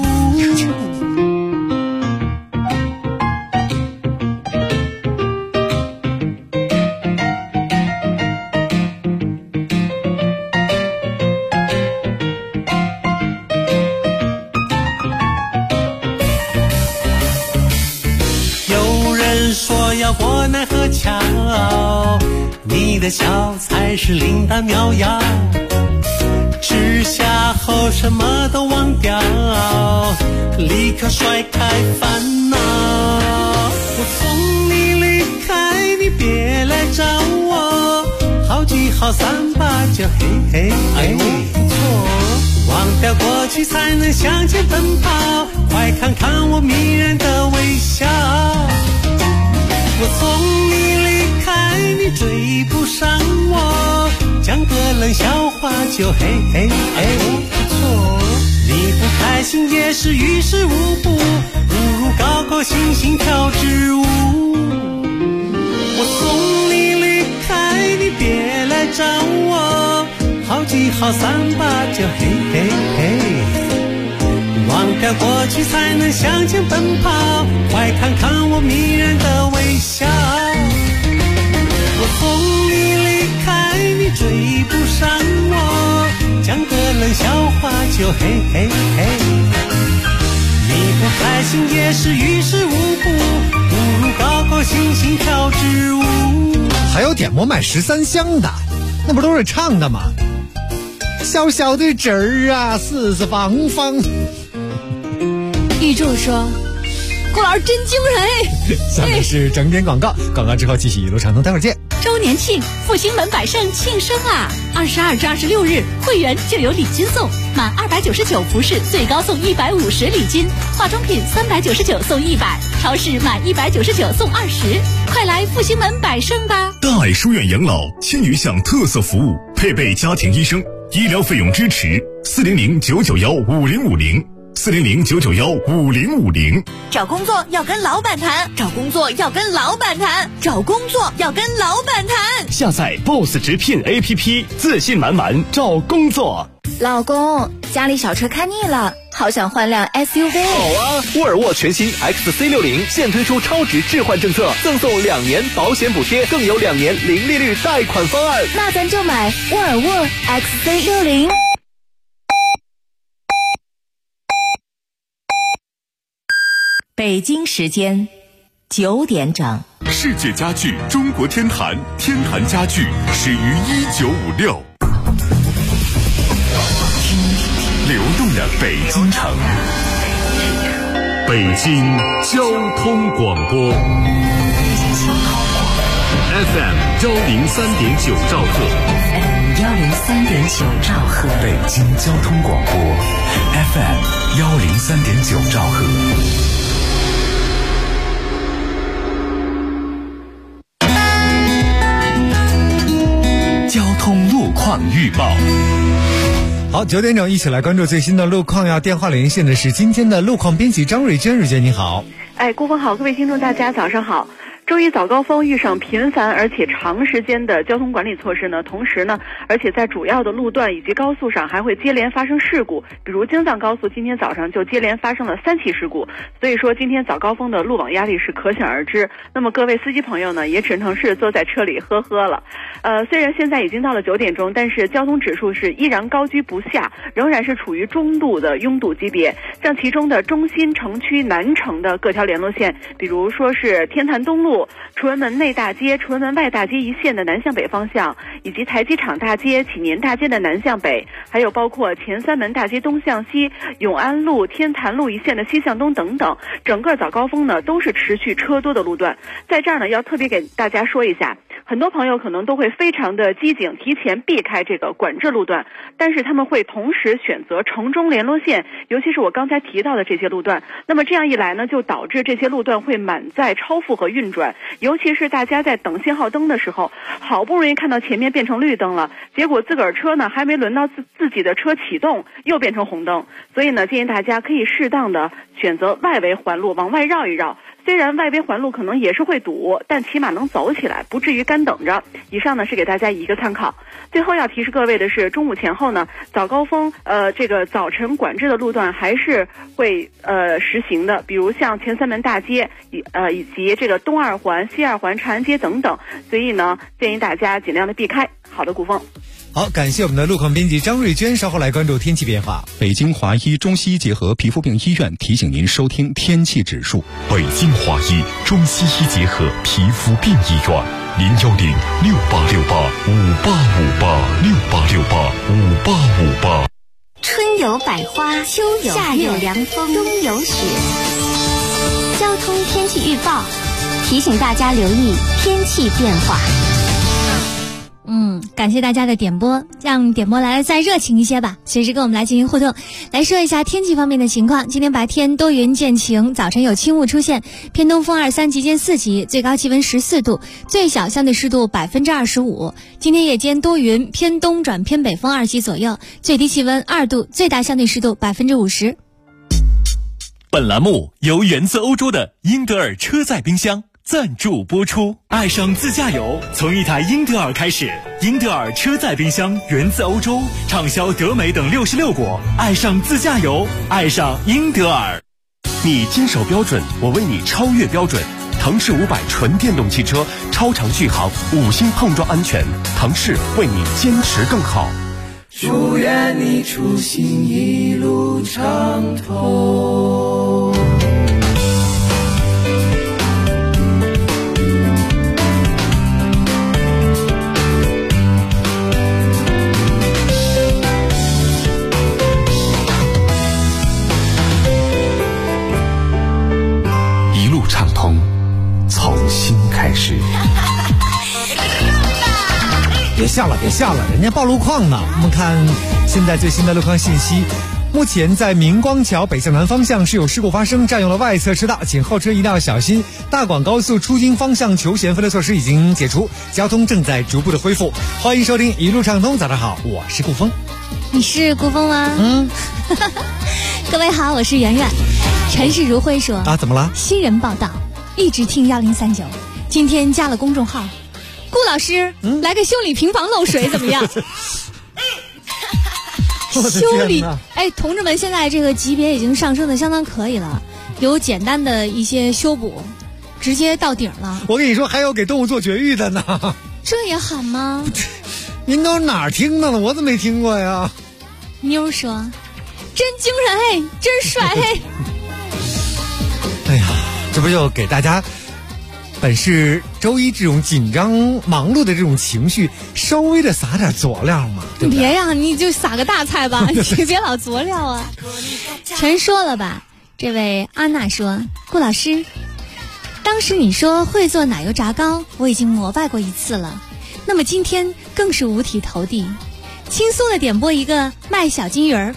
过奈何桥，你的笑才是灵丹妙药，吃下后什么都忘掉，立刻甩开烦恼。我送你离开，你别来找我，好聚好散吧，就嘿嘿嘿。不错，忘掉过去才能向前奔跑，快看看我迷人的微笑。我送你离开，你追不上我，讲个冷笑话就嘿嘿嘿。不错，你不开心也是于事无补，不如高高兴兴跳支舞。我送你离开，你别来找我，好聚好散吧就嘿嘿嘿。忘掉过去才能向前奔跑，快看看我迷人的微笑。我送你离开，你追不上我，讲个冷笑话就嘿嘿嘿。你不开心也是于事无补，不如高高兴兴跳支舞。 还有点播卖13香的，那不都是唱的吗？小小的纸儿啊，四四方方。 玉柱说顾老师真精神。 下面是整点广告，广告之后继续一路畅通，待会儿见。 周年庆，复兴门百盛庆生啊！22至26日，会员就有礼金送，满299服饰最高送150礼金，化妆品399送100，超市满199送20，快来复兴门百盛吧！ 大爱书院养老千余项特色服务，配备家庭医生，医疗费用支持，400-991-5050。 400-991-5050。 找工作要跟老板谈，找工作要跟老板谈，找工作要跟老板谈。 下载 Boss 直聘 APP， 自信满满找工作。 老公，家里小车看腻了，好想换辆 SUV。 好啊，沃尔沃全新 XC60现推出超值置换政策，赠送2年保险补贴，更有2年零利率贷款方案。 那咱就买沃尔沃 XC60。 北京时间9点整。 世界家具中国天坛，天坛家具始于1956，流动的北京城。北京交通广播 FM 103.9兆赫 103.9兆赫， 北京交通广播 FM 103.9兆赫。 交通路况预报。 好，9点整，一起来关注最新的路况呀。电话连线的是今天的路况编辑张瑞娟，瑞娟你好。 顾峰好，各位听众大家早上好。周一早高峰遇上频繁而且长时间的交通管理措施呢，同时呢，而且在主要的路段以及高速上还会接连发生事故，比如京藏高速今天早上就接连发生了3起事故，所以说今天早高峰的路网压力是可想而知。那么各位司机朋友呢，也只能是坐在车里呵呵了。虽然现在已经到了9点钟，但是交通指数是依然高居不下，仍然是处于中度的拥堵级别。像其中的中心城区南城的各条联络线，比如说是天坛东路、崇文门内大街、崇文门外大街一线的南向北方向，以及台机场大街、启年大街的南向北，还有包括前三门大街东向西、永安路、天坛路一线的西向东等等，整个早高峰呢都是持续车多的路段。在这儿呢，要特别给大家说一下，很多朋友可能都会非常的机警，提前避开这个管制路段，但是他们会同时选择城中联络线，尤其是我刚才提到的这些路段。那么这样一来呢，就导致这些路段会满载超负荷运转，尤其是大家在等信号灯的时候，好不容易看到前面变成绿灯了，结果自个儿车呢还没轮到自己的车启动，又变成红灯。所以呢，建议大家可以适当的选择外围环路，往外绕一绕。虽然外围环路可能也是会堵，但起码能走起来，不至于干等着。以上呢是给大家一个参考。最后要提示各位的是，中午前后呢，早高峰这个早晨管制的路段还是会实行的，比如像前三门大街以及这个东二环、西二环、长安街等等。所以呢，建议大家尽量的避开。好的，顾峰。 好，感谢我们的路况编辑张瑞娟，稍后来关注天气变化。 北京华医中西医结合皮肤病医院提醒您收听天气指数。 北京华医中西医结合皮肤病医院，010-6868-5858，6868-5858。 春有百花，秋有夏有凉风，冬有雪。交通天气预报提醒大家留意天气变化。 感谢大家的点播，让点播来的再热情一些吧，随时跟我们来进行互动。来说一下天气方面的情况，今天白天多云见晴，早晨有轻雾出现，偏东风2、3级间4级，最高气温14度，最小相对湿度25%。今天夜间多云，偏东转偏北风2级左右，最低气温2度，最大相对湿度50%。 本栏目由源自欧洲的英德尔车载冰箱赞助播出。爱上自驾游，从一台英德尔开始。英德尔车载冰箱源自欧洲，畅销德美等66国。爱上自驾游，爱上英德尔。 你坚守标准，我为你超越标准。腾势500纯电动汽车，超长续航，5星碰撞安全。腾势为你坚持更好。 祝愿你出行一路畅通。 从新开始。 别笑了，人家报路况呢。我们看现在最新的路况信息，目前在明光桥北向南方向是有事故发生，占用了外侧车道，请后车一定要小心。大广高速出京方向求贤分流措施已经解除，交通正在逐步的恢复。欢迎收听一路畅通，早上好，我是顾峰。 你是顾峰吗？ 各位好，我是圆圆。陈世如辉说啊，怎么了？ 新人报道，一直听1039，今天加了公众号。顾老师，来个修理平房漏水怎么样？修理，哎，同志们，现在这个级别已经上升的相当可以了，有简单的一些修补，直接到顶了。 我跟你说，还有给动物做绝育的呢。 这也喊吗？ 您都哪儿听的了？我怎么没听过呀？ 妞说：“真精神嘿，真帅嘿。” 哎呀，这不就给大家本是周一这种紧张忙碌的这种情绪，稍微的撒点佐料嘛，对不对？ 别呀，你就撒个大菜吧，你别老佐料啊。全说了吧？这位安娜说：“顾老师，当时你说会做奶油炸糕，我已经膜拜过一次了。那么今天更是五体投地，轻松的点播一个卖小金鱼儿。”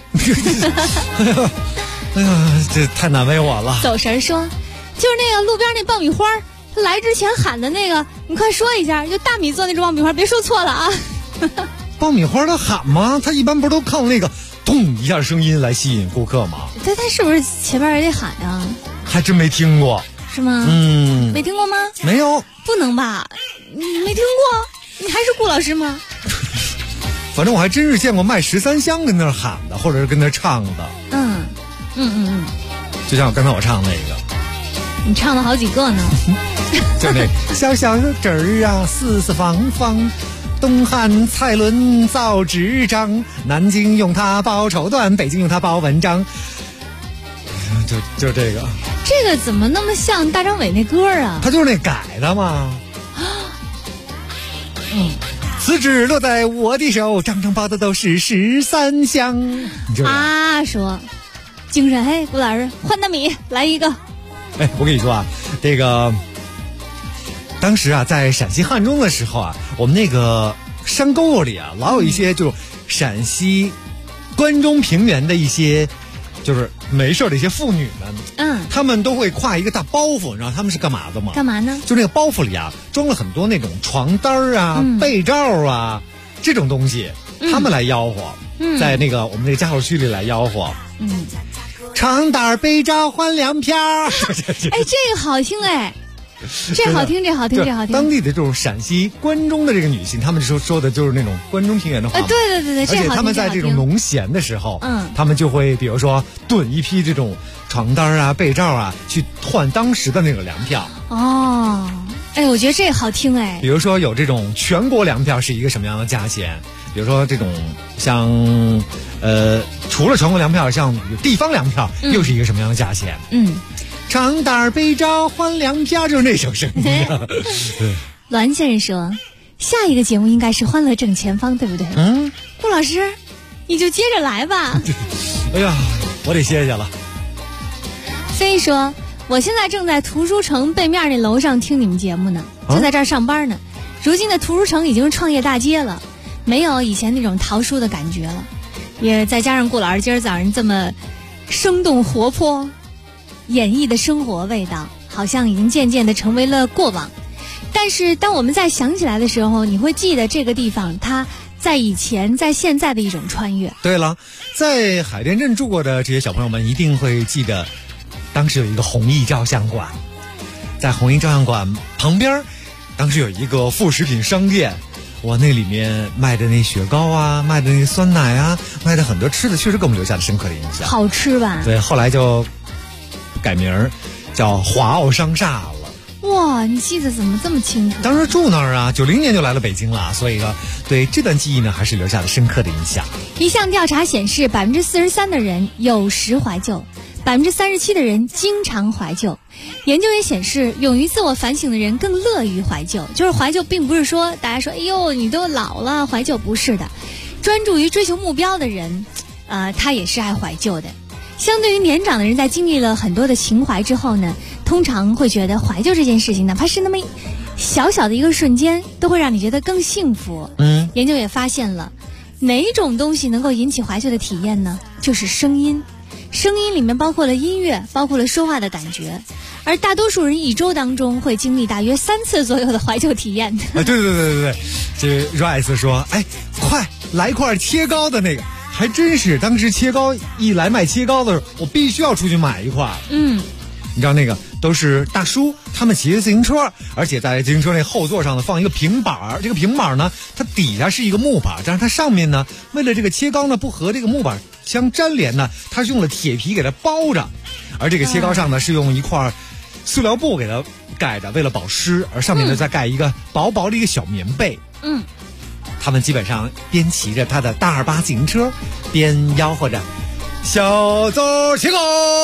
哎呀，这太难为我了。 走神说：“就是那个路边那爆米花。”他来之前喊的那个，你快说一下，就大米做那种爆米花，别说错了啊！ 爆米花他喊吗？他一般不都靠那个咚一下声音来吸引顾客吗？ 他是不是前面也得喊呀？ 还真没听过。 是吗？没听过吗？ 没有。 不能吧？你没听过？你还是顾老师吗？ 反正我还真是见过卖13香跟那儿喊的，或者是跟那儿唱的。就像刚才我唱那个。 你唱了好几个呢。 就那小小的纸儿啊，四四方方，东汉蔡伦造纸张，南京用它包绸缎，北京用它包文章。就这个。 这个怎么那么像大张伟那歌啊？ 他就是那改的嘛。此纸落在我的手，张张包的都是13香。 啊，说精神嘿，顾老师换大米来一个。 哎，我跟你说啊，这个当时啊，在陕西汉中的时候啊，我们那个山沟沟里啊，老有一些就是陕西关中平原的一些就是没事的一些妇女们，她们都会挎一个大包袱，你知道她们是干嘛的吗？ 干嘛呢？ 就那个包袱里啊，装了很多那种床单啊、被罩啊这种东西，她们来吆喝，在那个我们那个家伙区里来吆喝，床单被罩换粮票。哎， 这个好听哎。这好听，这好听，这好听。 当地的这种陕西关中的这个女性，她们说的就是那种关中平原的话。 对， 而且她们在这种农闲的时候，她们就会比如说囤一批这种床单啊、被罩啊，去换当时的那个粮票。 哦，哎，我觉得这个好听哎。 比如说有这种全国粮票是一个什么样的价钱？比如说这种像除了全国粮票，像地方粮票又是一个什么样的价钱？床单被罩换粮票，就是那首声音。 栾先生说，下一个节目应该是《欢乐正前方》，对不对？顾老师，你就接着来吧。 哎呀，我得歇歇了。 飞说，我现在正在图书城背面那楼上听你们节目呢，就在这儿上班呢。如今的图书城已经是创业大街了，没有以前那种淘书的感觉了，也再加上顾老师今儿早上这么生动活泼演绎的生活味道，好像已经渐渐的成为了过往。但是当我们再想起来的时候，你会记得这个地方它在以前在现在的一种穿越。 对了，在海淀镇住过的这些小朋友们一定会记得，当时有一个弘毅照相馆，在弘毅照相馆旁边当时有一个副食品商店，哇，那里面卖的那雪糕啊，卖的那酸奶啊，卖的很多吃的，确实给我们留下了深刻的印象。 好吃吧？ 对，后来就改名叫华奥商厦了。 哇，你记得怎么这么清楚？ 当时住那儿啊，90年就来了北京了，所以呢，对这段记忆呢，还是留下了深刻的印象。 一项调查显示，43%的人有时怀旧，37%的人经常怀旧。研究也显示，勇于自我反省的人更乐于怀旧。就是怀旧，并不是说大家说，哎呦，你都老了，怀旧不是的。专注于追求目标的人，他也是爱怀旧的。相对于年长的人，在经历了很多的情怀之后呢，通常会觉得怀旧这件事情，哪怕是那么小小的一个瞬间，都会让你觉得更幸福。研究也发现了，哪种东西能够引起怀旧的体验呢？就是声音。声音里面包括了音乐，包括了说话的感觉，而大多数人一周当中会经历大约3次左右的怀旧体验。 对，这 Rice 说，哎，快来块切糕的那个， 还真是，当时切糕一来卖切糕的时候，我必须要出去买一块。你知道那个都是大叔，他们骑着自行车，而且在自行车那后座上呢放一个平板，这个平板呢，它底下是一个木板，但是它上面呢，为了这个切糕呢不和这个木板相粘连呢，它是用了铁皮给它包着，而这个切糕上呢是用一块塑料布给它盖着，为了保湿，而上面呢再盖一个薄薄的一个小棉被。他们基本上边骑着他的大二八自行车，边吆喝着小枣切糕。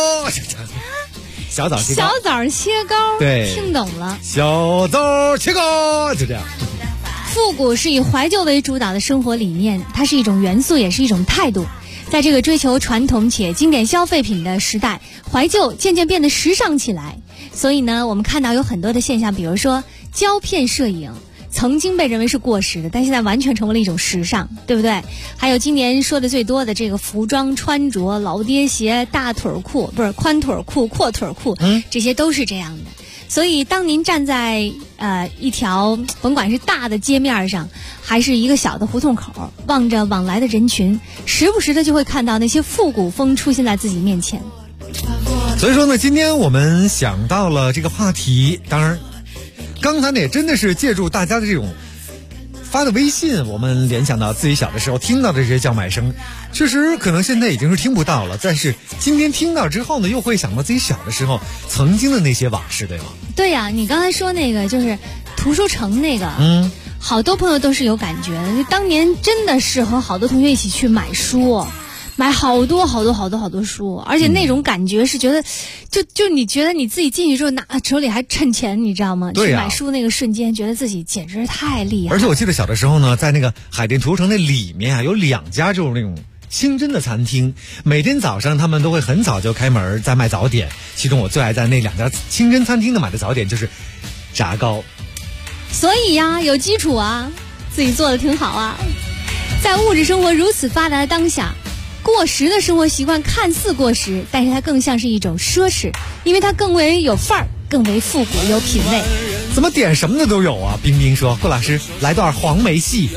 小枣切糕， 小枣切糕， 对， 听懂了。 小枣切糕，就这样。 复古是以怀旧为主导的生活理念，它是一种元素，也是一种态度。在这个追求传统且经典消费品的时代，怀旧渐渐变得时尚起来。所以呢，我们看到有很多的现象，比如说胶片摄影。曾经被认为是过时的，但现在完全成为了一种时尚，对不对？还有今年说的最多的这个服装穿着，老爹鞋、大腿裤，不是宽腿裤、阔腿裤，这些都是这样的。所以当您站在一条甭管是大的街面上，还是一个小的胡同口，望着往来的人群，时不时的就会看到那些复古风出现在自己面前。 所以说呢，今天我们想到了这个话题，当然刚才呢也真的是借助大家的这种发的微信，我们联想到自己小的时候听到的这些叫卖声，确实可能现在已经是听不到了，但是今天听到之后呢，又会想到自己小的时候曾经的那些往事，对吗？ 对呀，你刚才说那个就是图书城那个，好多朋友都是有感觉的，就当年真的是和好多同学一起去买书，买好多书，而且那种感觉是觉得，就你觉得你自己进去之后拿手里还趁钱，你知道吗？ 对呀， 去买书那个瞬间，觉得自己简直太厉害。 而且我记得小的时候呢，在那个海淀图书城那里面啊，有2家就是那种清真的餐厅，每天早上他们都会很早就开门在卖早点，其中我最爱在那2家清真餐厅的买的早点就是炸糕。 所以呀，有基础啊，自己做的挺好啊。在物质生活如此发达的当下，过时的生活习惯看似过时，但是它更像是一种奢侈，因为它更为有范儿，更为复古，有品味。 怎么点什么的都有啊？冰冰说，顾老师来段黄梅戏。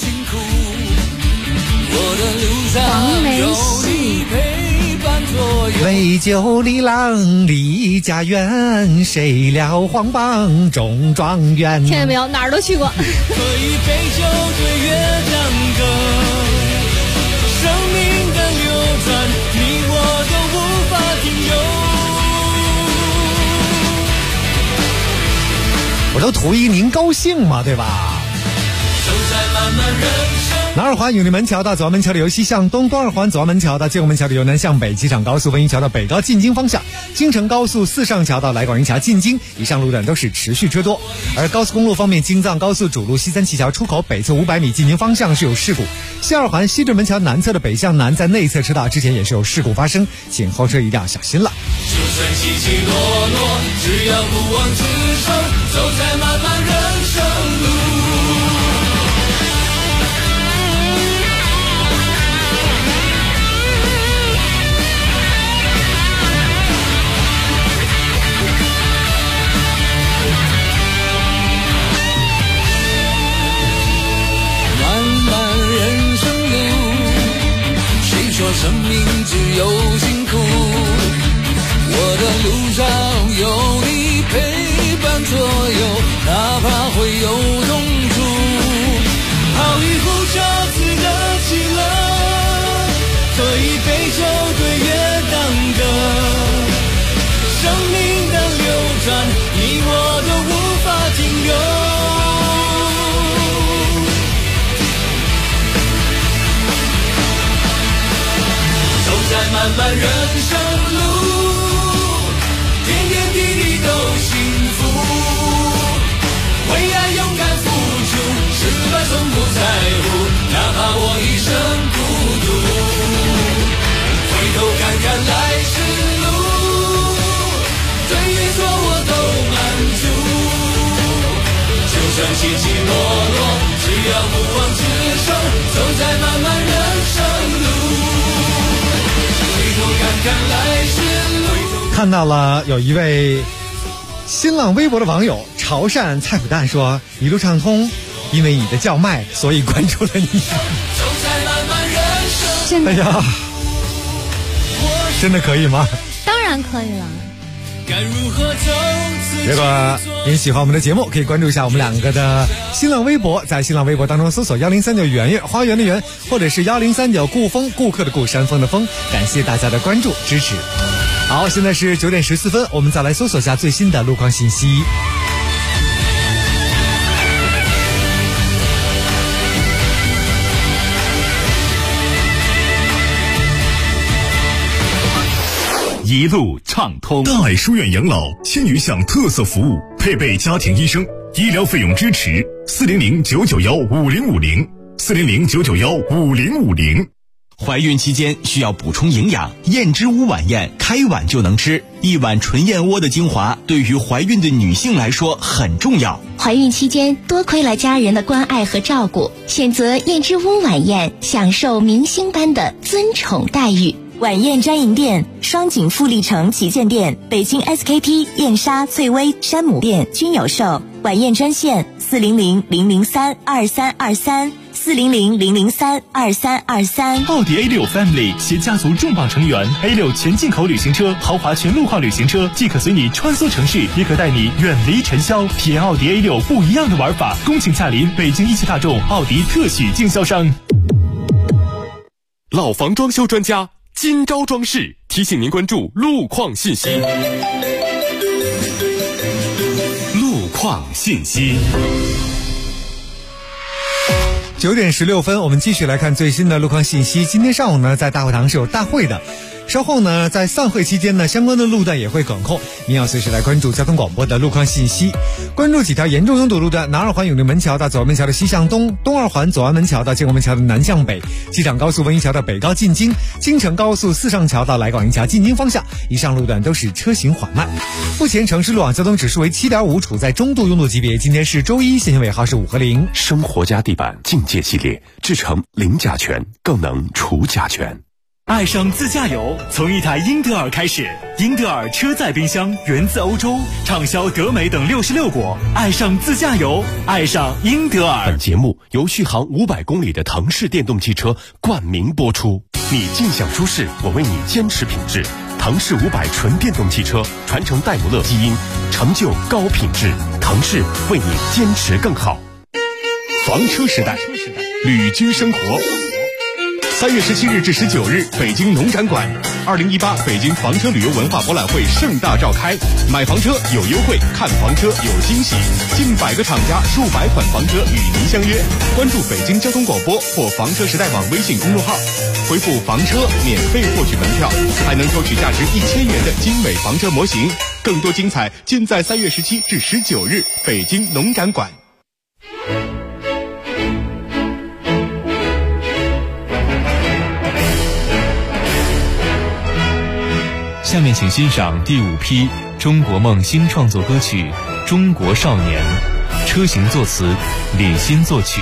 黄梅戏。 为救李郎离家园，谁料黄榜中状元。 听见没有？哪儿都去过。 喝一杯酒，对月当歌，生命的流转，你我都无法停留。我都图一您高兴嘛，对吧？ 走在漫漫人生。 南二环永利门桥到左安门桥的由西向东，东二环左安门桥到建国门桥的由南向北，机场高速文榆桥到北高进京方向，京承高速四上桥到来广营桥进京，以上路段都是持续车多。而高速公路方面，京藏高速主路西三旗桥出口北侧500米进京方向是有事故，西二环西直门桥南侧的北向南在内侧车道之前也是有事故发生，请后车一定要小心了。 就算起起落落，只要不忘此生，走在漫漫人生路。生命只有辛苦，我的路上有你陪伴左右，哪怕会有痛楚。好一壶茶自得其乐，喝一杯酒对月当歌，生命的流转，你我都无法停留。在漫漫人生路，点点滴滴都幸福，为爱勇敢付出，失败从不在乎，哪怕我一生孤独。回头看看来时路，对与错我都满足，就算起起落落，只要不忘此生，走在漫漫人生路。 看到了有一位新浪微博的网友潮汕菜脯蛋说，一路畅通，因为你的叫卖所以关注了你。 走在漫漫人生真的， 哎呀，真的可以吗？ 当然可以了。 如果您喜欢我们的节目，可以关注一下我们两个的新浪微博，在新浪微博当中搜索103.9圆圆花园的圆，或者是103.9顾风，顾客的顾，山峰的峰。感谢大家的关注支持。好，现在是9点14分，我们再来搜索一下最新的路况信息。 一路畅通。大爱书院养老现于向特色服务，配备家庭医生，医疗费用支持，400-991-5050，400-991-5050。 怀孕期间需要补充营养，燕之屋晚宴开碗就能吃。一碗纯燕窝的精华，对于怀孕的女性来说很重要。 怀孕期间多亏了家人的关爱和照顾，选择燕之屋晚宴，享受明星般的尊宠待遇。 晚宴专营店：双井富力城旗舰店、北京 SKP、燕莎、翠微、山姆店均有售。晚宴专线：400-003-2323，400-003-2323。 奥迪A6 Family 携家族重磅成员 A6 全进口旅行车、豪华全路况旅行车，既可随你穿梭城市，也可带你远离尘嚣，体验奥迪 A6 不一样的玩法。恭请驾临北京一汽大众奥迪特许经销商。 老房装修专家金招装饰提醒您关注路况信息。路况信息。 9点16分，我们继续来看最新的路况信息。今天上午呢，在大会堂是有大会的。稍后呢，在散会期间呢，相关的路段也会管控，您要随时来关注交通广播的路况信息。关注几条严重拥堵路段：南二环永定门桥到左安门桥的西向东，东二环左安门桥到建国门桥的南向北，机场高速文艺桥到北高进京，京承高速四上桥到来广营桥进京方向，以上路段都是车行缓慢。目前城市路网交通指数为7.5，处在中度拥堵级别。今天是周一，限行尾号是5和0。 生活家地板境界系列，制成零甲醛，更能除甲醛。 爱上自驾游，从一台英德尔开始。英德尔车载冰箱源自欧洲，畅销德美等66国。爱上自驾游，爱上英德尔。 本节目由续航500公里的腾势电动汽车冠名播出。你尽享舒适，我为你坚持品质。腾势500纯电动汽车传承戴姆勒基因，成就高品质。腾势为你坚持更好。 房车时代，旅居生活。3月17日至19日，北京农展馆，2018北京房车旅游文化博览会盛大召开。买房车有优惠，看房车有惊喜，近100个厂家，数百款房车与您相约。关注北京交通广播或房车时代网微信公众号，回复房车免费获取门票，还能抽取价值1000元的精美房车模型。更多精彩尽在3月17至19日北京农展馆。 下面请欣赏第5批中国梦新创作歌曲《中国少年》，车行作词，李欣作曲。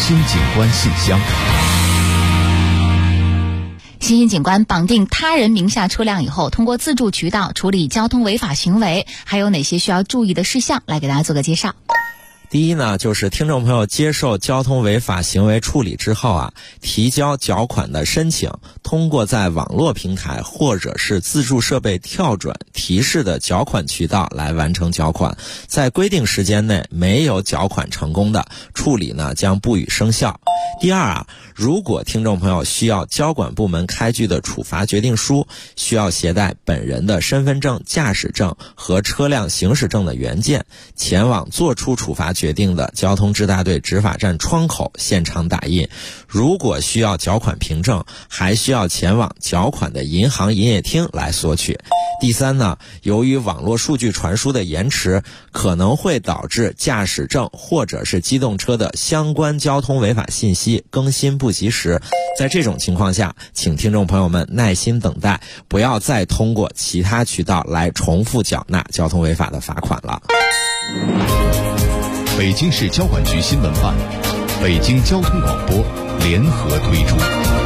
新景观信箱。 新兴警官绑定他人名下车辆以后，通过自助渠道处理交通违法行为，还有哪些需要注意的事项？来给大家做个介绍。 第一呢，就是听众朋友接受交通违法行为处理之后啊，提交缴款的申请，通过在网络平台或者是自助设备跳转提示的缴款渠道来完成缴款，在规定时间内没有缴款成功的，处理呢将不予生效。第二啊，如果听众朋友需要交管部门开具的处罚决定书，需要携带本人的身份证、驾驶证和车辆行驶证的原件，前往作出处罚决定的交通支大队执法站窗口现场打印。如果需要缴款凭证，还需要前往缴款的银行营业厅来索取。第三呢，由于网络数据传输的延迟，可能会导致驾驶证或者是机动车的相关交通违法信息更新不及时。在这种情况下，请听众朋友们耐心等待，不要再通过其他渠道来重复缴纳交通违法的罚款了。 北京市交管局新闻办、北京交通广播联合推出。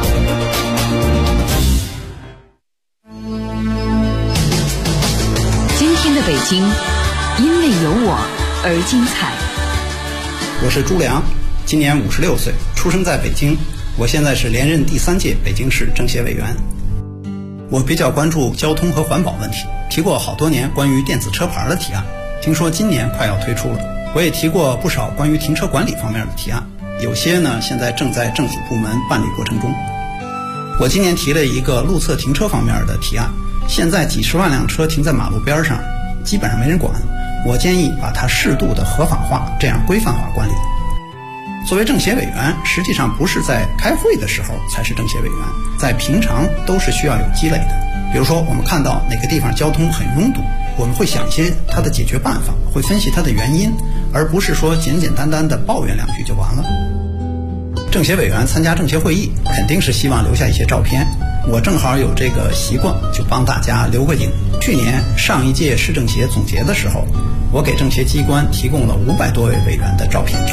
今天的北京，因为有我而精彩。 我是朱良，今年56岁，出生在北京。我现在是连任第3届北京市政协委员。我比较关注交通和环保问题，提过好多年关于电子车牌的提案，听说今年快要推出了。我也提过不少关于停车管理方面的提案，有些呢现在正在政府部门办理过程中。我今年提了一个路侧停车方面的提案，现在几十万辆车停在马路边上，基本上没人管，我建议把它适度的合法化，这样规范化管理。作为政协委员，实际上不是在开会的时候才是政协委员，在平常都是需要有积累的。比如说我们看到哪个地方交通很拥堵，我们会想一些它的解决办法，会分析它的原因，而不是说简简单单的抱怨两句就完了。政协委员参加政协会议，肯定是希望留下一些照片，我正好有这个习惯，就帮大家留个影。去年上一届市政协总结的时候，我给政协机关提供了500多位委员的照片。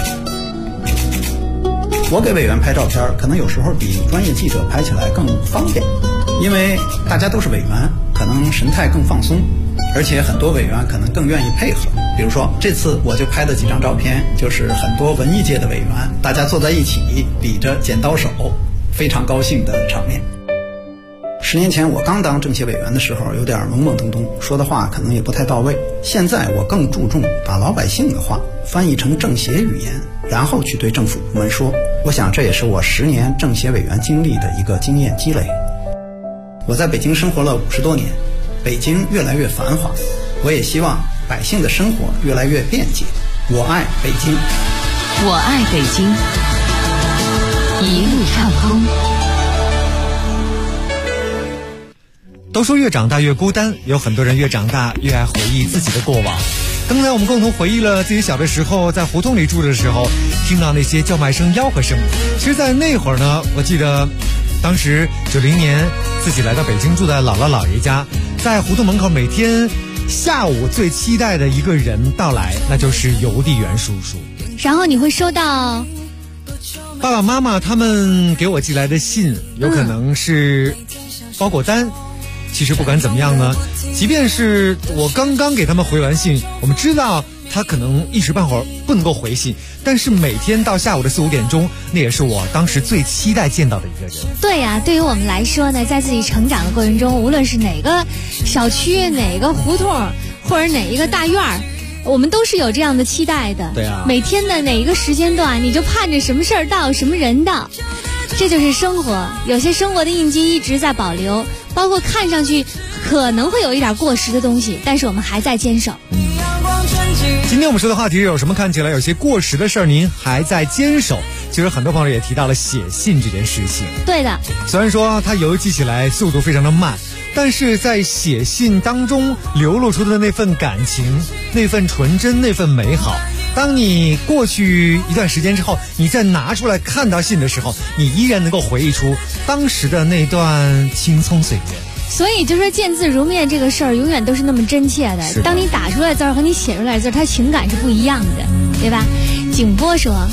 我给委员拍照片，可能有时候比专业记者拍起来更方便，因为大家都是委员，可能神态更放松，而且很多委员可能更愿意配合。比如说这次我就拍的几张照片，就是很多文艺界的委员，大家坐在一起比着剪刀手，非常高兴的场面。10年前我刚当政协委员的时候，有点懵懵懂懂，说的话可能也不太到位。现在我更注重把老百姓的话翻译成政协语言，然后去对政府部门说。我想这也是我10年政协委员经历的一个经验积累。我在北京生活了50多年，北京越来越繁华，我也希望百姓的生活越来越便捷。我爱北京， 我爱北京，一路畅通。 都说越长大越孤单，有很多人越长大越爱回忆自己的过往。刚才我们共同回忆了自己小的时候在胡同里住的时候，听到那些叫卖声、吆喝声。其实在那会儿呢，我记得当时90年自己来到北京，住在姥姥姥爷家，在胡同门口每天下午最期待的一个人到来，那就是邮递员叔叔。 然后你会收到爸爸妈妈他们给我寄来的信，有可能是包裹单。其实不管怎么样呢，即便是我刚刚给他们回完信，我们知道他可能一时半会儿不能够回信，但是每天到下午的4、5点钟，那也是我当时最期待见到的一个人。 对呀，对于我们来说呢，在自己成长的过程中，无论是哪个小区、哪个胡同或者哪一个大院儿，我们都是有这样的期待的。 对啊， 每天的哪一个时间段，你就盼着什么事儿到，什么人到。这就是生活，有些生活的印记一直在保留，包括看上去可能会有一点过时的东西，但是我们还在坚守。 今天我们说的话题有什么看起来有些过时的事儿您还在坚守？其实很多朋友也提到了写信这件事情。 对的， 虽然说它邮寄起来速度非常的慢，但是在写信当中流露出的那份感情、那份纯真、那份美好，当你过去一段时间之后，你再拿出来看到信的时候，你依然能够回忆出当时的那段青葱岁月。 所以就说见字如面这个事儿永远都是那么真切的，当你打出来字儿和你写出来字儿，它情感是不一样的，对吧？景波说，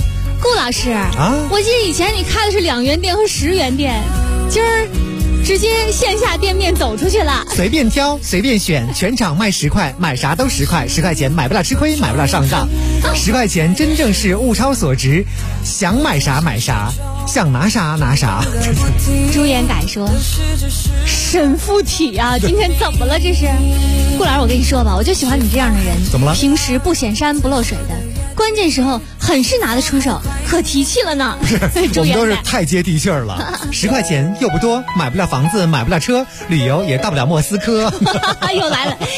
顾老师啊，我记得以前你开的是2元店和10元店，今儿直接线下店面走出去了， 随便挑随便选，全场卖10块，买啥都10块，10块钱买不了吃亏，买不了上当，10块钱真正是物超所值，想买啥买啥，想拿啥拿啥。 朱颜改说神附体啊，今天怎么了这是？顾老师，我跟你说吧，我就喜欢你这样的人。 怎么了？ 平时不显山不漏水的，关键时候很是拿得出手，可提气了呢。 我们都是太接地气儿了。10块钱又不多，买不了房子，买不了车，旅游也到不了莫斯科。 又来了。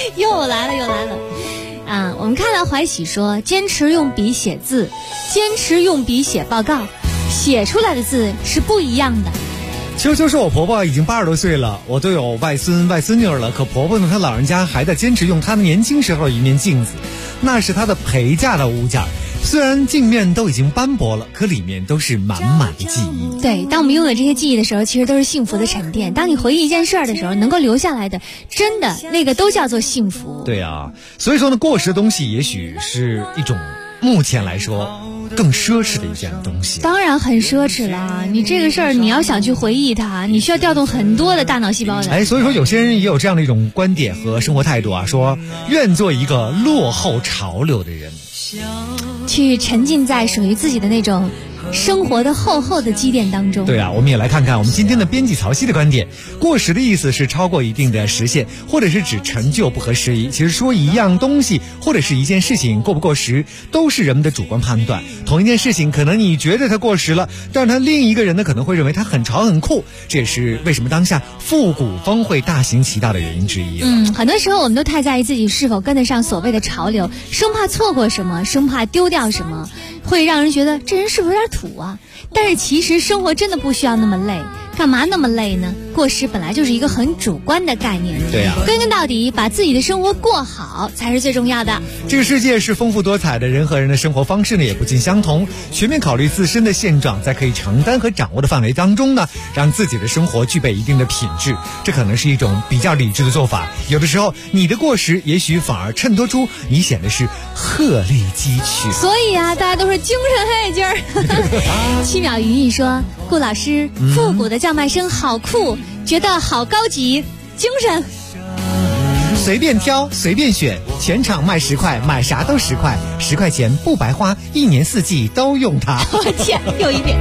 啊，我们看到怀喜说，坚持用笔写字，坚持用笔写报告，写出来的字是不一样的。 秋秋说，我婆婆已经80多岁了，我都有外孙外孙女了，可婆婆呢，她老人家还在坚持用她年轻时候的一面镜子，那是她的陪嫁的物件。虽然镜面都已经斑驳了，可里面都是满满的记忆。 对，当我们拥有这些记忆的时候，其实都是幸福的沉淀。当你回忆一件事儿的时候，能够留下来的，真的那个都叫做幸福。 对啊，所以说呢，过时的东西也许是一种目前来说更奢侈的一件东西。 当然很奢侈了，你这个事儿你要想去回忆它，你需要调动很多的大脑细胞的。 所以说有些人也有这样的一种观点和生活态度啊，说愿做一个落后潮流的人， 去沉浸在属于自己的那种生活的厚厚的积淀当中。 对啊，我们也来看看我们今天的编辑曹曦的观点。过时的意思是超过一定的时限，或者是指陈旧不合时宜。其实说一样东西或者是一件事情过不过时，都是人们的主观判断。同一件事情，可能你觉得它过时了，但是它另一个人呢可能会认为它很潮很酷。这也是为什么当下复古风会大行其道的原因之一。 很多时候我们都太在意自己是否跟得上所谓的潮流，生怕错过什么，生怕丢掉什么，会让人觉得这人是不是有点土啊？但是其实生活真的不需要那么累，干嘛那么累呢？过时本来就是一个很主观的概念。 对啊， 归根到底，把自己的生活过好才是最重要的。 这个世界是丰富多彩的，人和人的生活方式呢也不尽相同。全面考虑自身的现状，在可以承担和掌握的范围当中呢，让自己的生活具备一定的品质，这可能是一种比较理智的做法。有的时候，你的过时也许反而衬托出你显得是鹤立鸡群。 所以啊，大家都是精神黑劲儿。7秒语音说，顾老师，复古的叫卖声好酷，觉得好高级，精神。 随便挑随便选，全场卖10块，买啥都10块，10块钱不白花，1年4季都用它。 我天，又一遍。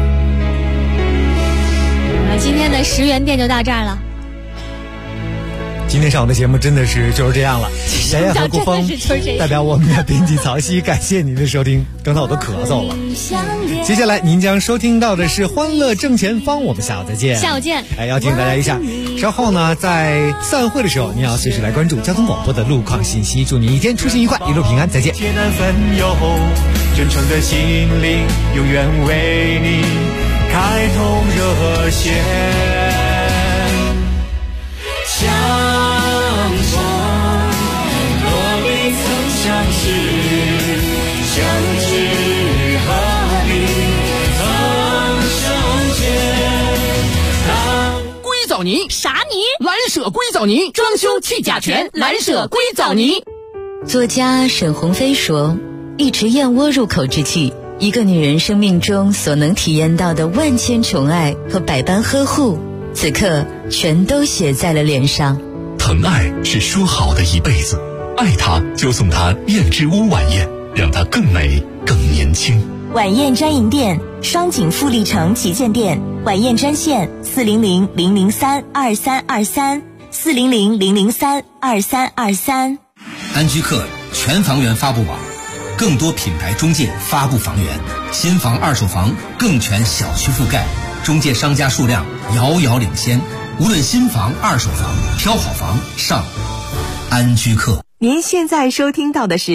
今天的10元店就到这儿了。 今天上午的节目真的是就是这样了。小燕和顾峰代表我们的编辑曹曦，感谢您的收听。刚才我都咳嗽了。接下来您将收听到的是欢乐正前方，我们下午再见。 下午见。 要提醒大家一下，稍后呢在散会的时候，您要随时来关注交通广播的路况信息。祝您一天出行愉快，一路平安，再见。 艰难分忧，真诚的心灵永远为你开通热线。相逢若未曾相识，相知何必曾相见。 硅藻泥啥泥？蓝舍硅藻泥，装修去甲醛，蓝舍硅藻泥。 作家沈鸿飞说，一池燕窝入口之际，一个女人生命中所能体验到的万千宠爱和百般呵护，此刻全都写在了脸上。 疼爱是说好的一辈子，爱她就送她燕之屋晚宴，让她更美更年轻。 晚宴专营店，双井富力城旗舰店，晚宴专线400-003-2323，400-003-2323。 安居客全房源发布网，更多品牌中介发布房源，新房二手房更全小区覆盖，中介商家数量遥遥领先。无论新房二手房，挑好房上安居客。 您现在收听到的是